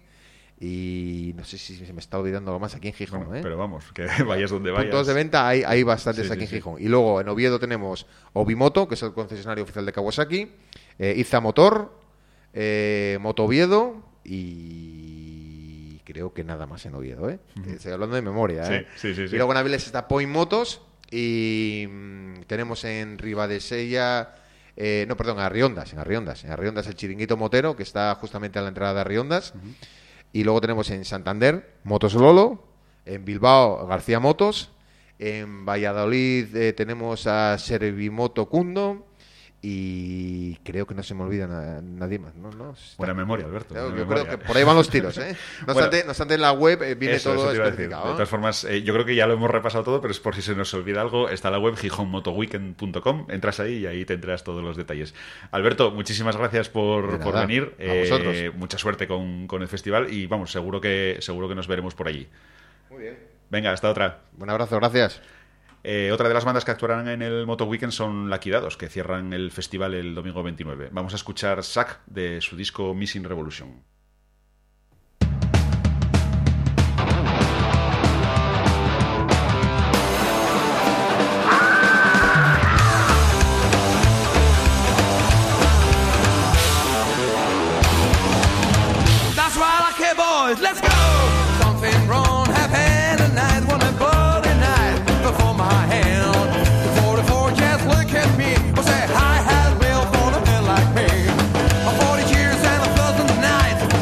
Y no sé si se me está olvidando algo más aquí en Gijón. Bueno, ¿eh? Pero vamos, que vayas donde vayas. Puntos de venta hay, hay bastantes sí, aquí sí, en Gijón. sí. Y luego en Oviedo tenemos Ovimoto, que es el concesionario oficial de Kawasaki, eh, Iza Motor, eh, Moto Oviedo, y creo que nada más en Oviedo. ¿eh? Uh-huh. Estoy hablando de memoria. ¿eh? Sí, sí, sí, sí. Y luego en Avilés está Point Motos, y mmm, tenemos en Ribadesella... Eh, no, perdón, en Arriondas, en Arriondas. En Arriondas el Chiringuito Motero, que está justamente a la entrada de Arriondas. Uh-huh. Y luego tenemos en Santander Motos Lolo, en Bilbao García Motos, en Valladolid eh, tenemos a Servimoto Cundo, y creo que no se me olvida na- nadie más. ¿no? ¿No? Está... Buena memoria, Alberto. Yo, buena yo memoria. creo que por ahí van los tiros. ¿eh? No, bueno, obstante, no obstante, en la web eh, viene eso, todo eso especificado. De todas formas, eh, yo creo que ya lo hemos repasado todo, pero es por si se nos olvida algo. Está la web gijón moto weekend punto com. Entras ahí y ahí tendrás todos los detalles. Alberto, muchísimas gracias por, por venir. A vosotros. Eh, mucha suerte con, con el festival y vamos, seguro que, seguro que nos veremos por allí. Muy bien. Venga, hasta otra. Un abrazo, gracias. Eh, otra de las bandas que actuarán en el Moto Weekend son Laquidados, que cierran el festival el domingo veintinueve. Vamos a escuchar Sack de su disco Missing Revolution. That's right, like hey boys, let's go! Something wrong happened tonight, one a bloody night before my hand. The forty-four just look at me, will say, hi, has Bill for a man like me. A forty years and a thousand nights.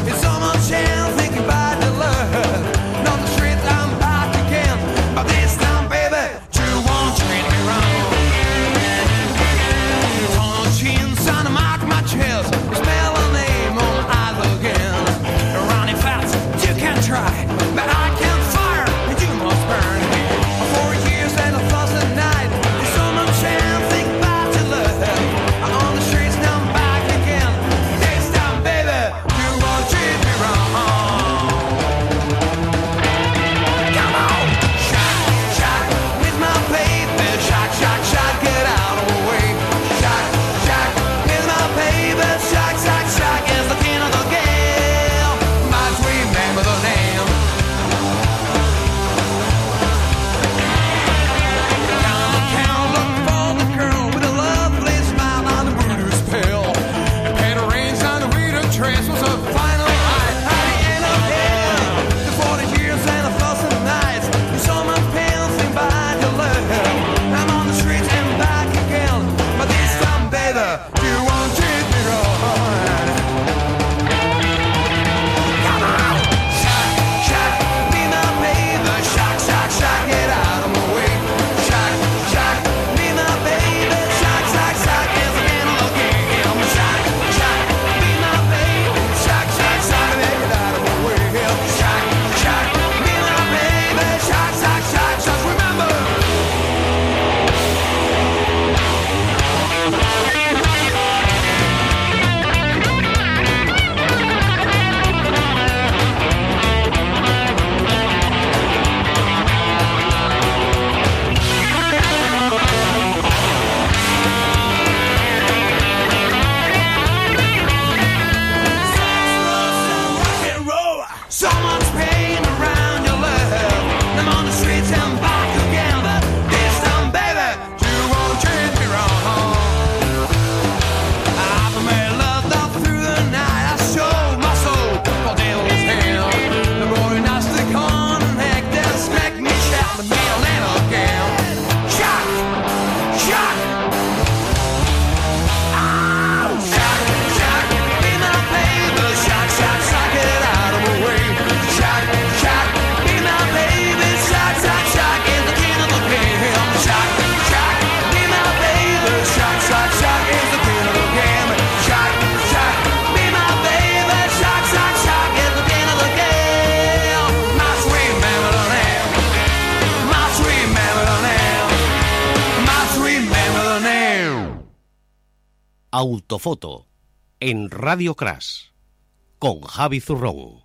Autofoto en Radio Crash con Javi Zurrón.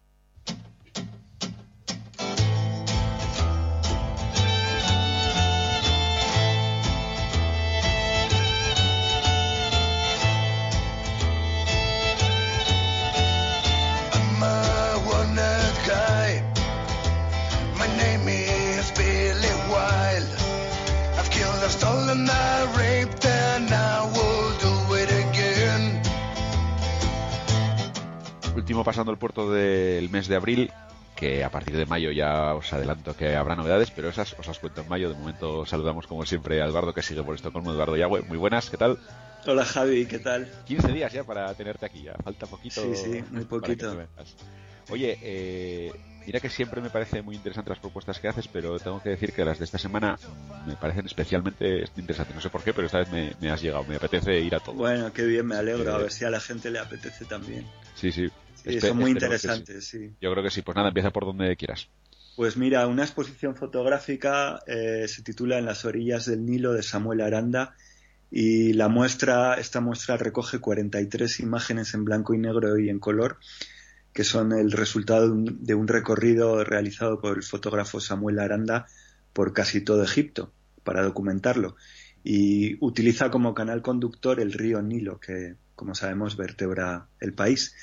Último pasando el puerto del mes de abril, que a partir de mayo ya os adelanto que habrá novedades, pero esas os las cuento en mayo. De momento saludamos como siempre a Eduardo, que sigue por Estocolmo. Eduardo Yagüe, muy buenas, ¿qué tal? Hola Javi, ¿qué tal? quince días ya para tenerte aquí, ya falta poquito. Sí, sí, muy poquito. Oye, eh, mira que siempre me parecen muy interesantes las propuestas que haces, pero tengo que decir que las de esta semana me parecen especialmente interesantes. No sé por qué, pero esta vez me, me has llegado, me apetece ir a todo. Bueno, qué bien, me alegro, eh, a ver si a la gente le apetece también. Sí, sí. Sí, son muy interesantes, sí. sí. Yo creo que sí. Pues nada, empieza por donde quieras. Pues mira, una exposición fotográfica eh, se titula En las orillas del Nilo, de Samuel Aranda, y la muestra, esta muestra recoge cuarenta y tres imágenes en blanco y negro y en color, que son el resultado de un, de un recorrido realizado por el fotógrafo Samuel Aranda por casi todo Egipto para documentarlo, y utiliza como canal conductor el río Nilo, que, como sabemos, vertebra el país.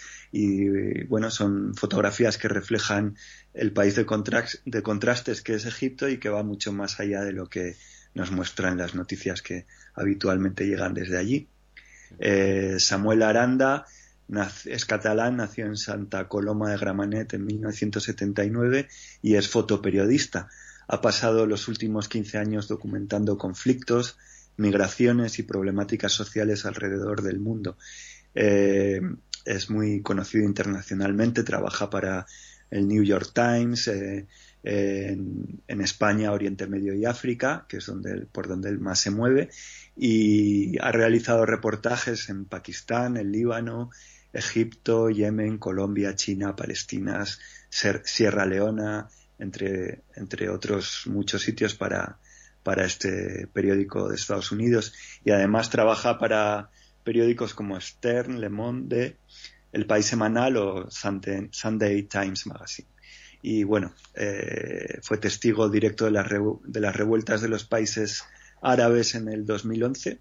Y bueno, son fotografías que reflejan el país de, contras, de contrastes que es Egipto, y que va mucho más allá de lo que nos muestran las noticias que habitualmente llegan desde allí. Eh, Samuel Aranda es catalán, nació en Santa Coloma de Gramenet en mil novecientos setenta y nueve y es fotoperiodista. Ha pasado los últimos quince años documentando conflictos, migraciones y problemáticas sociales alrededor del mundo. Eh, es muy conocido internacionalmente, trabaja para el New York Times, eh, en, en España, Oriente Medio y África, que es donde él, por donde él más se mueve, y ha realizado reportajes en Pakistán, el Líbano, Egipto, Yemen, Colombia, China, Palestina, Sierra Leona, entre, entre otros muchos sitios para, para este periódico de Estados Unidos, y además trabaja para periódicos como Stern, Le Monde, El País Semanal o Sunday, Sunday Times Magazine. Y bueno, eh, fue testigo directo de las, revu- de las revueltas de los países árabes en el dos mil once,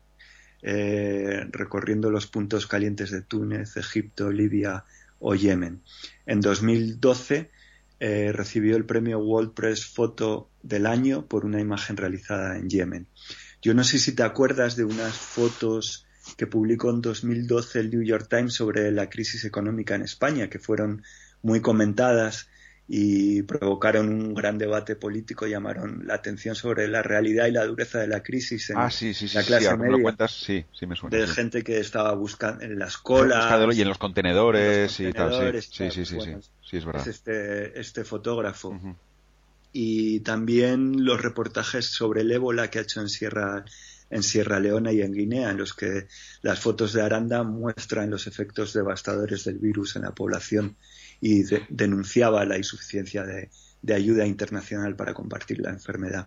eh, recorriendo los puntos calientes de Túnez, Egipto, Libia o Yemen. En dos mil doce eh, recibió el premio World Press Photo del año por una imagen realizada en Yemen. Yo no sé si te acuerdas de unas fotos que publicó en dos mil doce el New York Times sobre la crisis económica en España, que fueron muy comentadas y provocaron un gran debate político, llamaron la atención sobre la realidad y la dureza de la crisis en ah, sí, sí, sí, la clase sí, media, me lo cuentas, sí, sí me suena, de sí. gente que estaba buscando en las colas y en los contenedores, en los y tal, contenedores sí, y tal. sí, sí, Bueno, sí, sí, es verdad. Es este, este fotógrafo. Uh-huh. Y también los reportajes sobre el ébola que ha hecho en Sierra en Sierra Leona y en Guinea, en los que las fotos de Aranda muestran los efectos devastadores del virus en la población, y de, denunciaba la insuficiencia de, de ayuda internacional para combatir la enfermedad.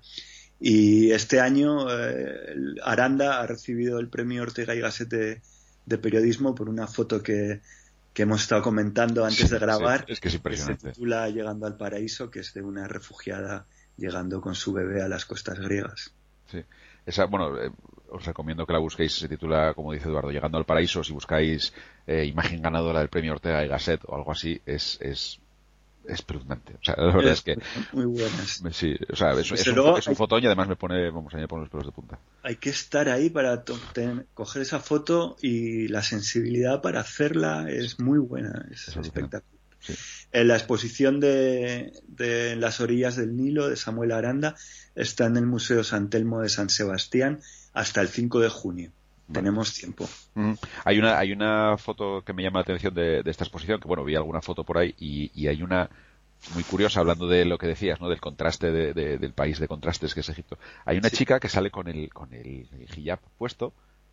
Y este año eh, Aranda ha recibido el premio Ortega y Gasset de, de periodismo por una foto que, que hemos estado comentando antes sí, de grabar, sí, es que es impresionante. Que se titula Llegando al Paraíso, que es de una refugiada llegando con su bebé a las costas griegas. Sí. Esa, bueno, eh, os recomiendo que la busquéis, se titula, como dice Eduardo, Llegando al Paraíso. Si buscáis eh, imagen ganadora del premio Ortega y Gasset o algo así, es es espeluznante. O sea, la verdad es, es que muy buenas. Sí, o sea, es, es, un, luego, es un fotón y además me pone, vamos, a me pone los pelos de punta. Hay que estar ahí para to- ten, coger esa foto, y la sensibilidad para hacerla es muy buena, es, es espectacular. Sí. En la exposición de, de Las orillas del Nilo de Samuel Aranda está en el Museo San Telmo de San Sebastián hasta el cinco de junio. Vale. Tenemos tiempo. Mm. Hay una hay una foto que me llama la atención de, de esta exposición, que bueno, vi alguna foto por ahí, y, y hay una muy curiosa, hablando de lo que decías, ¿no? Del contraste de, de, del país de contrastes que es Egipto. Hay una sí. chica que sale con el con el hijab puesto,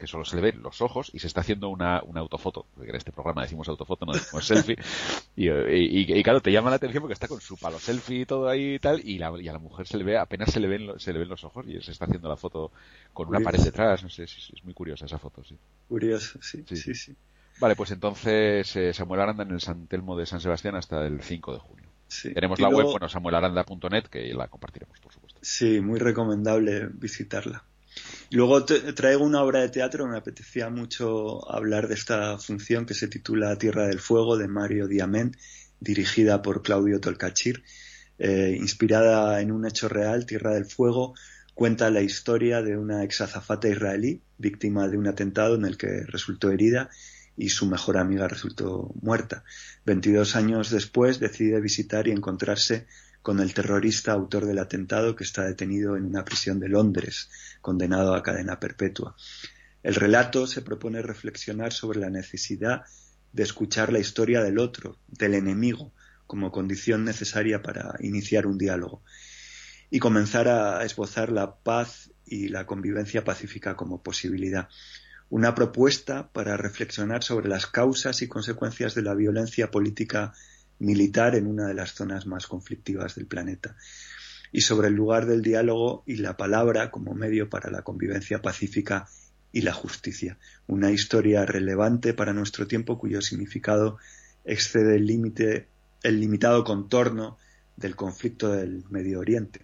que solo se le ven los ojos y se está haciendo una, una autofoto, porque en este programa decimos autofoto, no decimos selfie, y, y, y claro, te llama la atención porque está con su palo selfie y todo ahí y tal, y, la, y a la mujer se le ve, apenas se le ven, se le ven los ojos y se está haciendo la foto con curioso. Una pared detrás, no sé, es, es muy curiosa esa foto, sí. Curioso, sí, sí, sí. sí. Vale, pues entonces eh, Samuel Aranda en el San Telmo de San Sebastián hasta el cinco de junio. Sí. Tenemos y la luego, web, bueno, samuel aranda punto net, que la compartiremos, por supuesto. Sí, muy recomendable visitarla. Luego te, traigo una obra de teatro, me apetecía mucho hablar de esta función que se titula Tierra del Fuego, de Mario Diamant, dirigida por Claudio Tolcachir, eh, inspirada en un hecho real. Tierra del Fuego cuenta la historia de una exazafata israelí, víctima de un atentado en el que resultó herida y su mejor amiga resultó muerta. veintidós años después decide visitar y encontrarse con el terrorista autor del atentado, que está detenido en una prisión de Londres, condenado a cadena perpetua. El relato se propone reflexionar sobre la necesidad de escuchar la historia del otro, del enemigo, como condición necesaria para iniciar un diálogo y comenzar a esbozar la paz y la convivencia pacífica como posibilidad. Una propuesta para reflexionar sobre las causas y consecuencias de la violencia política militar en una de las zonas más conflictivas del planeta, y sobre el lugar del diálogo y la palabra como medio para la convivencia pacífica y la justicia. Una historia relevante para nuestro tiempo cuyo significado excede el límite, el limitado contorno del conflicto del Medio Oriente.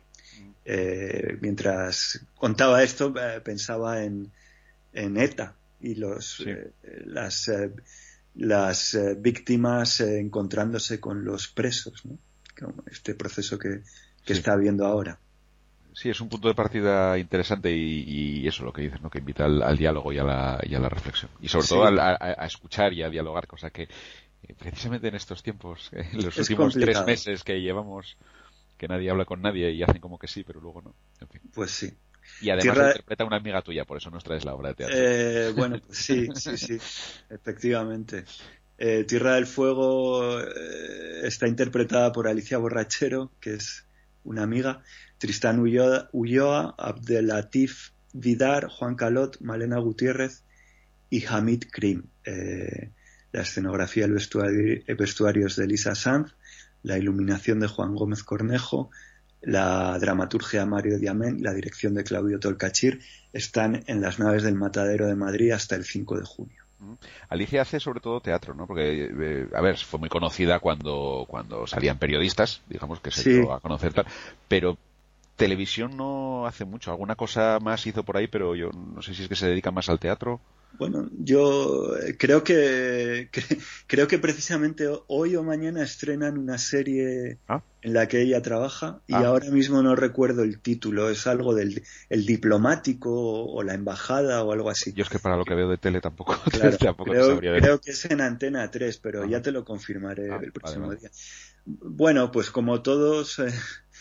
Eh, mientras contaba esto, eh, pensaba en en ETA y los sí. eh, las eh, las eh, víctimas eh, encontrándose con los presos, ¿no? Como este proceso que, que sí. está habiendo ahora. Sí, es un punto de partida interesante y, y eso lo que dices, ¿no? Que invita al, al diálogo y a la, y a la reflexión y sobre sí. todo al, a, a escuchar y a dialogar, cosa que eh, precisamente en estos tiempos, eh, en los es últimos complicado. tres meses que llevamos, que nadie habla con nadie y hacen como que sí, pero luego no. En fin. Pues sí. Y además Tierra... interpreta una amiga tuya, por eso nos traes la obra de teatro. Eh, bueno, pues sí, sí, sí, efectivamente. Eh, Tierra del Fuego eh, está interpretada por Alicia Borrachero, que es una amiga, Tristán Ulloa, Ulloa Abdelatif Vidar, Juan Calot, Malena Gutiérrez y Hamid Krim. Eh, la escenografía y el vestuario, vestuarios de Elisa Sanz, la iluminación de Juan Gómez Cornejo, la dramaturgia Mario Diamant, la dirección de Claudio Tolcachir, están en las naves del Matadero de Madrid hasta el cinco de junio. Alicia hace sobre todo teatro, ¿no? Porque, eh, a ver, fue muy conocida cuando cuando salían periodistas, digamos que se sí. dio a conocer tal, pero televisión no hace mucho. Alguna cosa más hizo por ahí, pero yo no sé si es que se dedica más al teatro. Bueno, yo creo que, que creo que precisamente hoy o mañana estrenan una serie ¿Ah? en la que ella trabaja y ah. ahora mismo no recuerdo el título, es algo del el diplomático o la embajada o algo así. Yo es que para lo que veo de tele tampoco, claro, tampoco creo, sabría ver. creo que es en Antena tres, pero ah. ya te lo confirmaré ah, el próximo vale, vale. día. Bueno, pues como todos... Eh,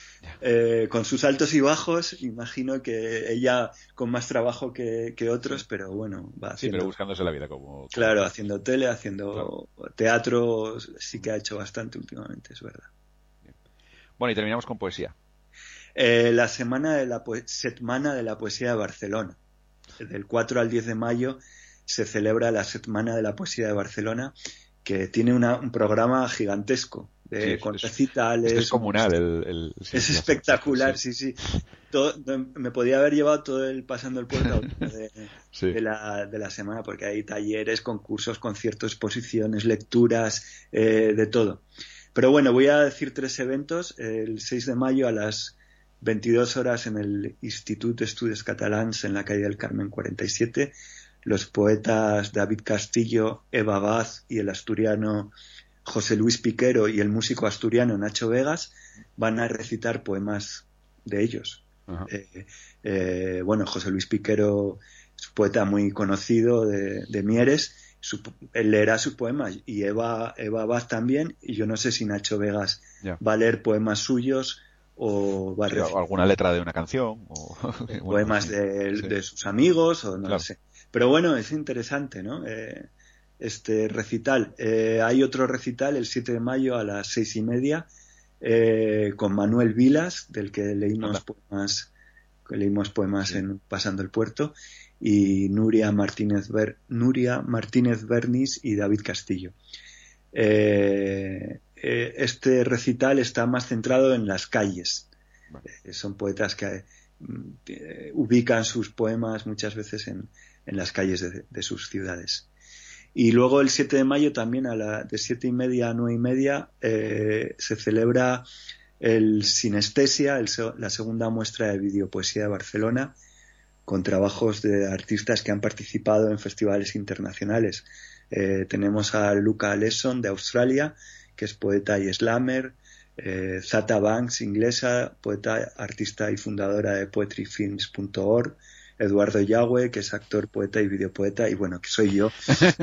Eh, con sus altos y bajos, imagino que ella con más trabajo que, que otros, pero bueno, va haciendo... Sí, pero buscándose la vida como... como... Claro, haciendo tele, haciendo claro. teatro, sí que ha hecho bastante últimamente, es verdad. Bien. Bueno, y terminamos con poesía. Eh, la semana de la po- Setmana de la Poesía de Barcelona. Del cuatro al diez de mayo se celebra la Setmana de la Poesía de Barcelona, que tiene una, un programa gigantesco. De, sí, con es, recitales. Es comunal. El, el, sí, es espectacular, sí, sí. sí. Todo, me podía haber llevado todo el pasando el puerto de, sí. de, la, de la semana, porque hay talleres, concursos, conciertos, exposiciones, lecturas, eh, de todo. Pero bueno, voy a decir tres eventos. El seis de mayo a las veintidós horas en el Institut d'Estudis Catalans en la calle del Carmen cuarenta y siete. Los poetas David Castillo, Eva Vaz y el asturiano José Luis Piquero y el músico asturiano Nacho Vegas van a recitar poemas de ellos. Eh, eh, bueno, José Luis Piquero es un poeta muy conocido de, de Mieres, su, él leerá sus poemas y Eva, Eva Vaz también, y yo no sé si Nacho Vegas yeah. va a leer poemas suyos o va a sí, o alguna letra de una canción o poemas de, sí. de sus amigos o no claro. lo sé. Pero bueno, es interesante, ¿no? Eh, este recital. Eh, hay otro recital el siete de mayo a las seis y media eh, con Manuel Vilas, del que leímos Hola. poemas que leímos poemas sí. en Pasando el Puerto, y Nuria Martínez, Ber, Nuria Martínez Bernis y David Castillo. Eh, eh, este recital está más centrado en las calles. Vale. Eh, son poetas que eh, ubican sus poemas muchas veces en, en las calles de, de sus ciudades. Y luego el siete de mayo también a la, de siete y media a nueve y media eh, se celebra el Sinestesia, el, la segunda muestra de videopoesía de Barcelona, con trabajos de artistas que han participado en festivales internacionales. Eh, tenemos a Luca Lesson de Australia, que es poeta y slammer, eh, Zata Banks, inglesa, poeta, artista y fundadora de poetry films punto org, Eduardo Yagüe, que es actor, poeta y videopoeta, y bueno, que soy yo.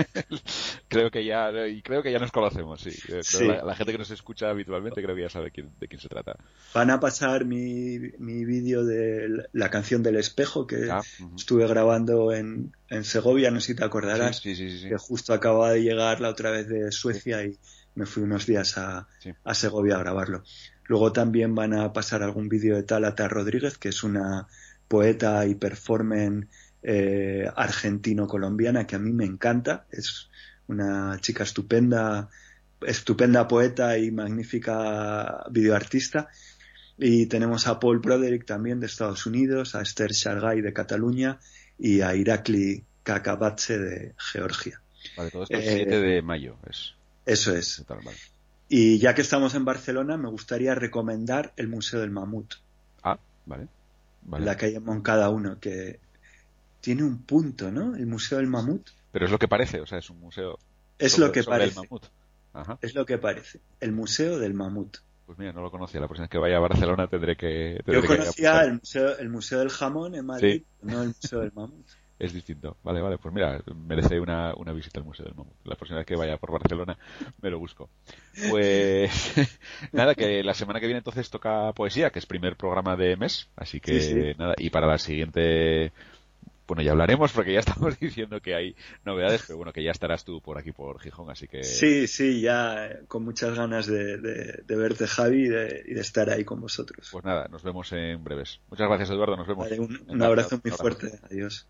creo que ya y creo que ya nos conocemos, sí. sí. La, la gente que nos escucha habitualmente creo que ya sabe quién, de quién se trata. Van a pasar mi, mi vídeo de la canción del espejo, que ah, uh-huh. estuve grabando en, en Segovia, no sé si te acordarás, sí, sí, sí, sí. que justo acababa de llegar la otra vez de Suecia sí. y me fui unos días a, sí. a Segovia a grabarlo. Luego también van a pasar algún vídeo de Tálata Rodríguez, que es una poeta y performer eh, argentino-colombiana que a mí me encanta. Es una chica estupenda, estupenda poeta y magnífica videoartista. Y tenemos a Paul Broderick también de Estados Unidos, a Esther Shargay de Cataluña y a Irakli Kakabatse de Georgia. Vale, todo esto el eh, siete de mayo. Es... Eso es. Total, vale. Y ya que estamos en Barcelona, me gustaría recomendar el Museo del Mamut. Ah, vale. Vale. La calle Moncada uno, que tiene un punto, ¿no? El Museo del Mamut. Pero es lo que parece, o sea, es un museo. Es sobre, lo que sobre parece. El mamut. Ajá. Es lo que parece. El Museo del Mamut. Pues mira, no lo conocía. La próxima vez que vaya a Barcelona tendré que. Tendré Yo conocía que el, museo, el Museo del Jamón en Madrid, sí. No el Museo del Mamut. Es distinto. Vale, vale. Pues mira, merece una, una visita al Museo del Mamut. La próxima vez que vaya por Barcelona me lo busco. Pues nada, que la semana que viene entonces toca poesía, que es primer programa de mes. Así que sí, sí. nada. Y para la siguiente, bueno, ya hablaremos porque ya estamos diciendo que hay novedades, pero bueno, que ya estarás tú por aquí por Gijón, así que... Sí, sí, ya con muchas ganas de, de, de verte, Javi, y de, y de estar ahí con vosotros. Pues nada, nos vemos en breves. Muchas gracias, Eduardo, nos vemos. Vale, un, un abrazo muy fuerte, adiós.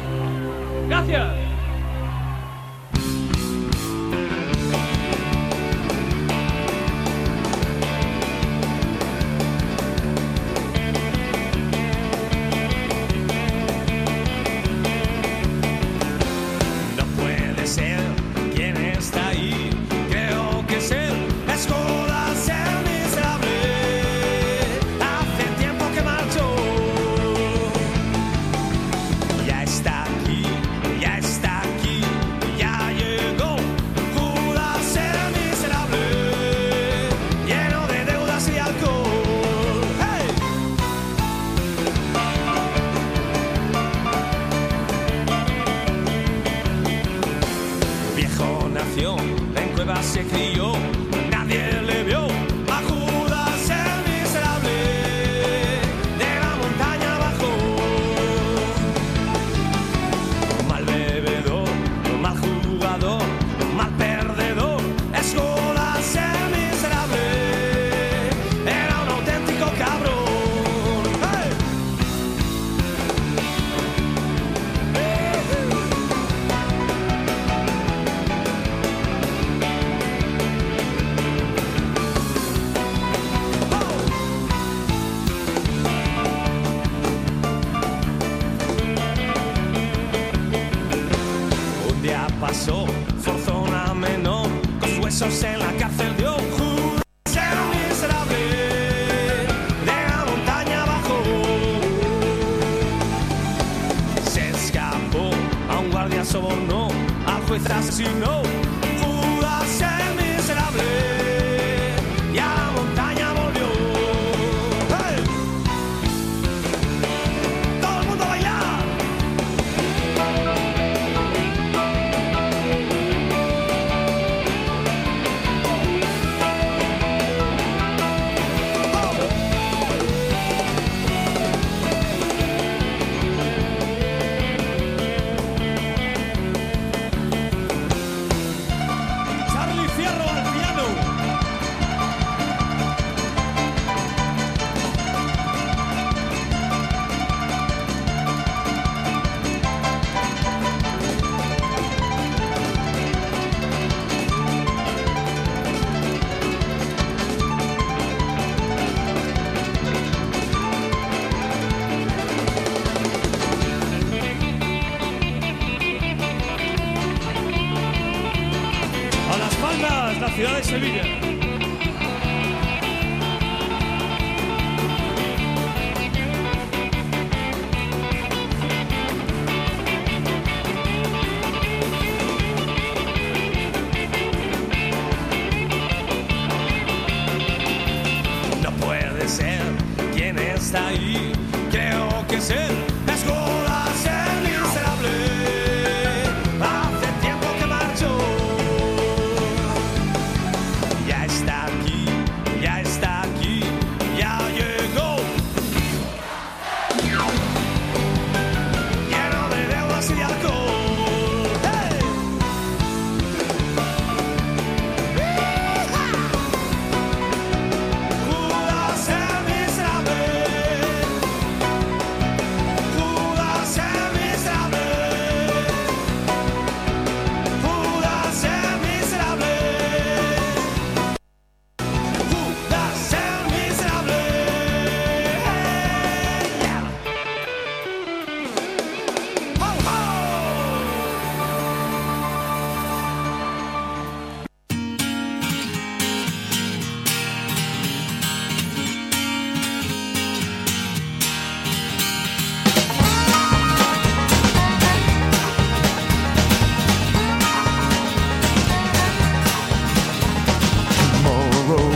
Gracias. Se crió, nadie le vio a Judas el miserable de la montaña abajo. Mal bebedor, mal jugador, mal perdedor, es Judas el miserable, era un auténtico cabrón. ¡Hey! Pasó, forzó una menor, con sus huesos en la cárcel dio Judas el miserable de la montaña abajo. Se escapó, a un guardia sobornó, al juez asesinó. Judas el miserable y a la montaña volvió. ¡Hey! ¡Todo el mundo a bailar! es la ciudad de Sevilla. No puede ser quien está ahí, creo que es él, es Judas el miserable. Hace tiempo que marchó, ya está aquí, ya está aquí, ya llegó. Lleno de deudas y de alcohol. ¡Hey! Judas el miserable. Judas el miserable. Judas el miserable. Judas el miserable. Yeah. Ho, ho. Tomorrow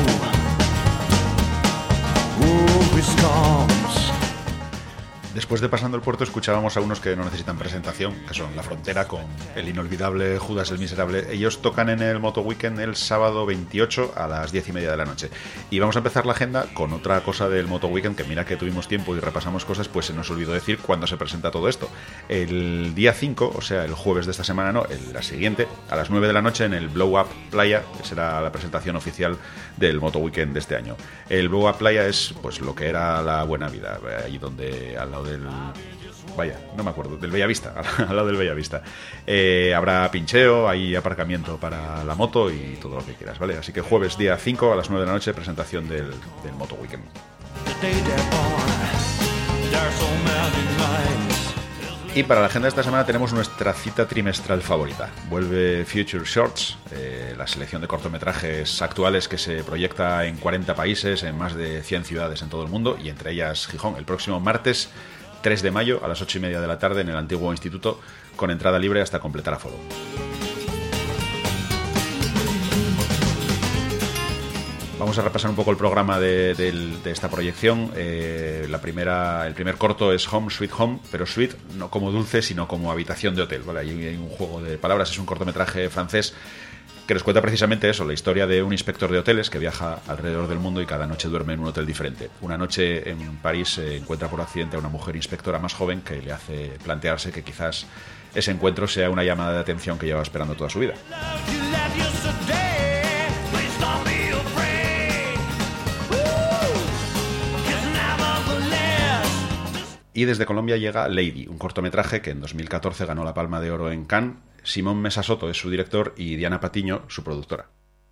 always comes. Después de Pasando el Puerto escuchábamos a unos que no necesitan presentación, que son La Frontera con el inolvidable Judas el Miserable. Ellos tocan en el Moto Weekend el sábado veintiocho a las diez y media de la noche. Y vamos a empezar la agenda con otra cosa del Moto Weekend, que mira que tuvimos tiempo y repasamos cosas, pues se nos olvidó decir cuándo se presenta todo esto. El día cinco, o sea, el jueves de esta semana, no, el, la siguiente, a las nueve de la noche en el Blow Up Playa, que será la presentación oficial del Moto Weekend de este año. El Blow Up Playa es pues lo que era la Buena Vida, ahí donde al lado del... Vaya, no me acuerdo, del Bellavista, al lado del Bellavista. Eh, habrá pincheo, hay aparcamiento para la moto y todo lo que quieras, ¿vale? Así que jueves día cinco a las nueve de la noche, presentación del, del Moto Weekend. Y para la agenda de esta semana tenemos nuestra cita trimestral favorita. Vuelve Future Shorts, eh, la selección de cortometrajes actuales que se proyecta en cuarenta países, en más de cien ciudades en todo el mundo, y entre ellas Gijón, el próximo martes tres de mayo a las ocho y media de la tarde en el antiguo instituto, con entrada libre hasta completar aforo. Vamos a repasar un poco el programa de, de, de esta proyección. Eh, la primera, el primer corto es Home Sweet Home, pero Sweet no como dulce, sino como habitación de hotel, ¿vale? Hay, hay un juego de palabras, es un cortometraje francés que nos cuenta precisamente eso, la historia de un inspector de hoteles que viaja alrededor del mundo y cada noche duerme en un hotel diferente. Una noche en París se encuentra por accidente a una mujer inspectora más joven que le hace plantearse que quizás ese encuentro sea una llamada de atención que lleva esperando toda su vida. Y desde Colombia llega Lady, un cortometraje que en dos mil catorce ganó la Palma de Oro en Cannes. Simón Mesa Soto es su director y Diana Patiño su productora.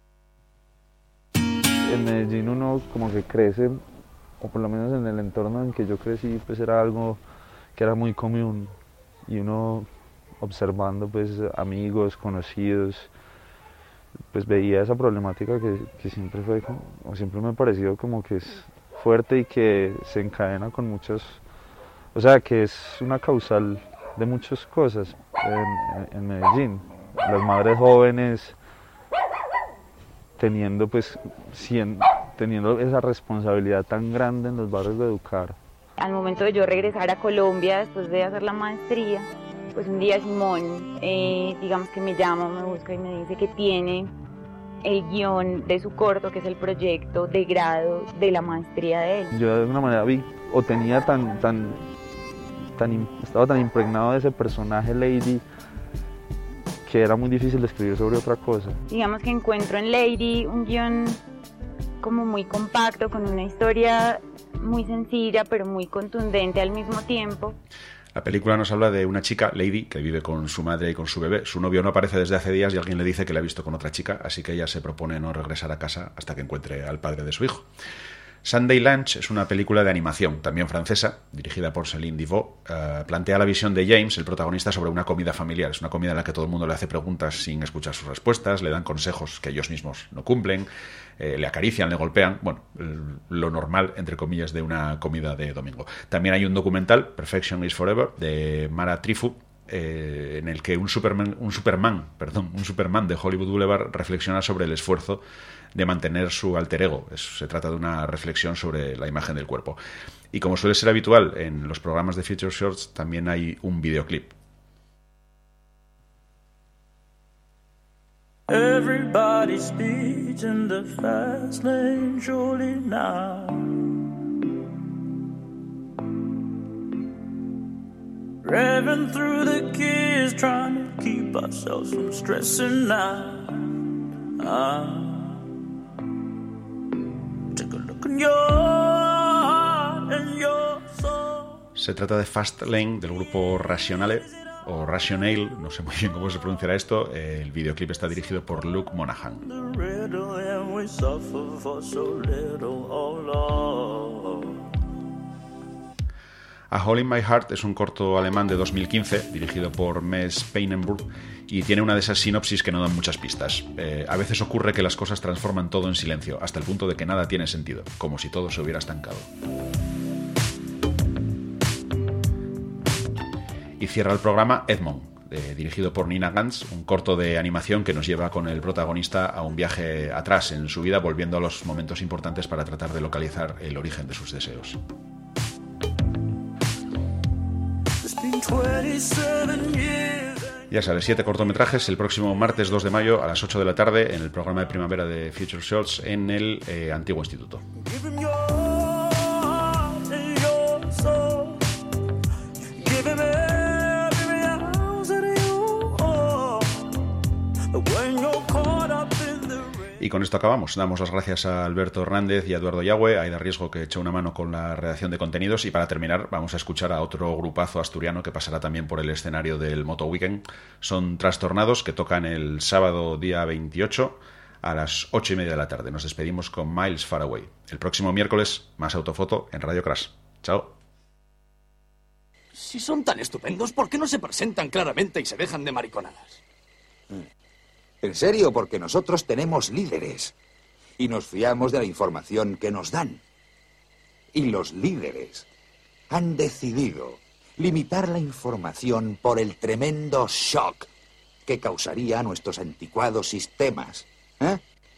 En Medellín uno como que crece, o por lo menos en el entorno en que yo crecí, pues era algo que era muy común. Y uno observando pues amigos, conocidos, pues veía esa problemática que, que siempre fue, o siempre me ha parecido como que es fuerte y que se encadena con muchos, o sea que es una causal de muchas cosas en, en Medellín. Las madres jóvenes teniendo pues cien, teniendo esa responsabilidad tan grande en los barrios de educar. Al momento de yo regresar a Colombia después de hacer la maestría, pues un día Simón, eh, digamos que me llama, me busca y me dice que tiene el guión de su corto, que es el proyecto de grado de la maestría de él. Yo de alguna manera vi, o tenía tan, tan, tan, estaba tan impregnado de ese personaje Lady, que era muy difícil de escribir sobre otra cosa. Digamos que encuentro en Lady un guión como muy compacto, con una historia muy sencilla, pero muy contundente al mismo tiempo. La película nos habla de una chica, Lady, que vive con su madre y con su bebé. Su novio no aparece desde hace días y alguien le dice que la ha visto con otra chica, así que ella se propone no regresar a casa hasta que encuentre al padre de su hijo. Sunday Lunch es una película de animación, también francesa, dirigida por Céline Divot. Uh, plantea la visión de James, el protagonista, sobre una comida familiar. Es una comida en la que todo el mundo le hace preguntas sin escuchar sus respuestas, le dan consejos que ellos mismos no cumplen, eh, le acarician, le golpean. Bueno, lo normal, entre comillas, de una comida de domingo. También hay un documental, Perfection is Forever, de Mara Trifu, eh, en el que un Superman, un Superman, perdón, un Superman de Hollywood Boulevard reflexiona sobre el esfuerzo de mantener su alter ego. Es, se trata de una reflexión sobre la imagen del cuerpo. Y como suele ser habitual en los programas de Feature Shorts, también hay un videoclip. Everybody speeds in the fast lane, surely now. Revving through the gears, trying to keep ourselves from stressing out. Ah. Take a look in your heart and your soul. Se trata de Fast Lane del grupo Rationale o Rationale, no sé muy bien cómo se pronunciará esto. El videoclip está dirigido por Luke Monahan. A Hole in My Heart es un corto alemán de dos mil quince, dirigido por Mess Peinenburg, y tiene una de esas sinopsis que no dan muchas pistas. Eh, a veces ocurre que las cosas transforman todo en silencio, hasta el punto de que nada tiene sentido, como si todo se hubiera estancado. Y cierra el programa Edmond, eh, dirigido por Nina Gantz, un corto de animación que nos lleva con el protagonista a un viaje atrás en su vida, volviendo a los momentos importantes para tratar de localizar el origen de sus deseos. Ya sabes, siete cortometrajes el próximo martes dos de mayo a las ocho de la tarde en el programa de primavera de Feature Shorts en el eh, antiguo instituto. Y con esto acabamos. Damos las gracias a Alberto Hernández y a Eduardo Yagüe, a Aida Riesgo, que echó una mano con la redacción de contenidos. Y para terminar, vamos a escuchar a otro grupazo asturiano que pasará también por el escenario del Moto Weekend. Son Trastornados, que tocan el sábado día veintiocho a las ocho y media de la tarde. Nos despedimos con Miles Far Away. El próximo miércoles, más autofoto en Radio Crash. Chao. Si son tan estupendos, ¿por qué no se presentan claramente y se dejan de mariconadas? En serio, porque nosotros tenemos líderes y nos fiamos de la información que nos dan. Y los líderes han decidido limitar la información por el tremendo shock que causaría a nuestros anticuados sistemas. ¿Eh?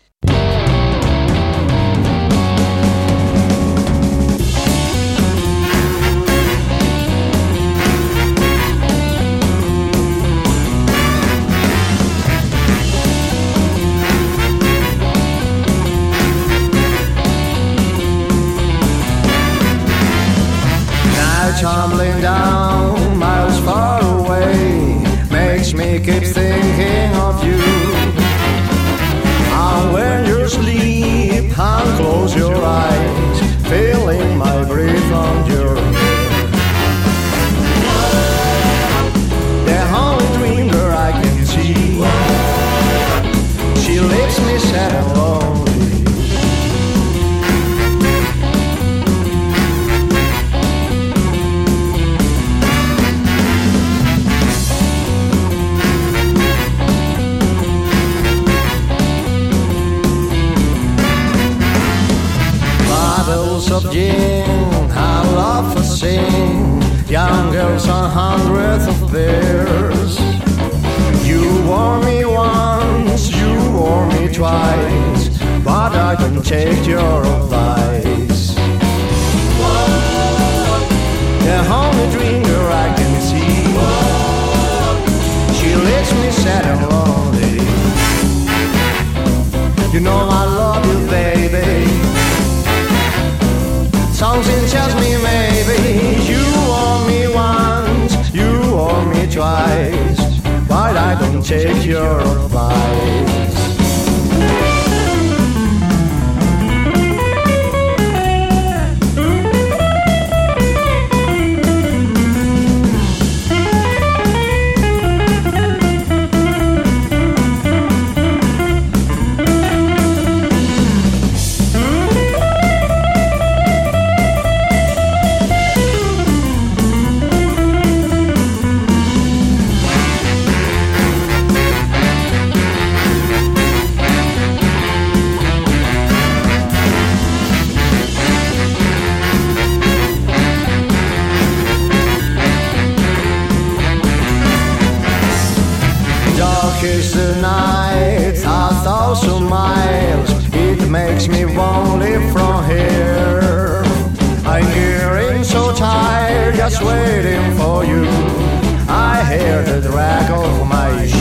Tumbling down miles far away makes me keep thinking of you. And when you sleep and close your eyes, feeling my breath on your hair. The only dream girl I can see, she leaves me sad and lonely. Of gin and love for sing, young girls on hundreds of beers. You wore me once, you wore me twice, but I don't take your advice. The only dream girl I can see, she leaves me sad and lonely. You know I love you, baby. Something tells me maybe you owe me once, you owe me twice, but I don't take your advice. here just waiting for you. I hear the drag of my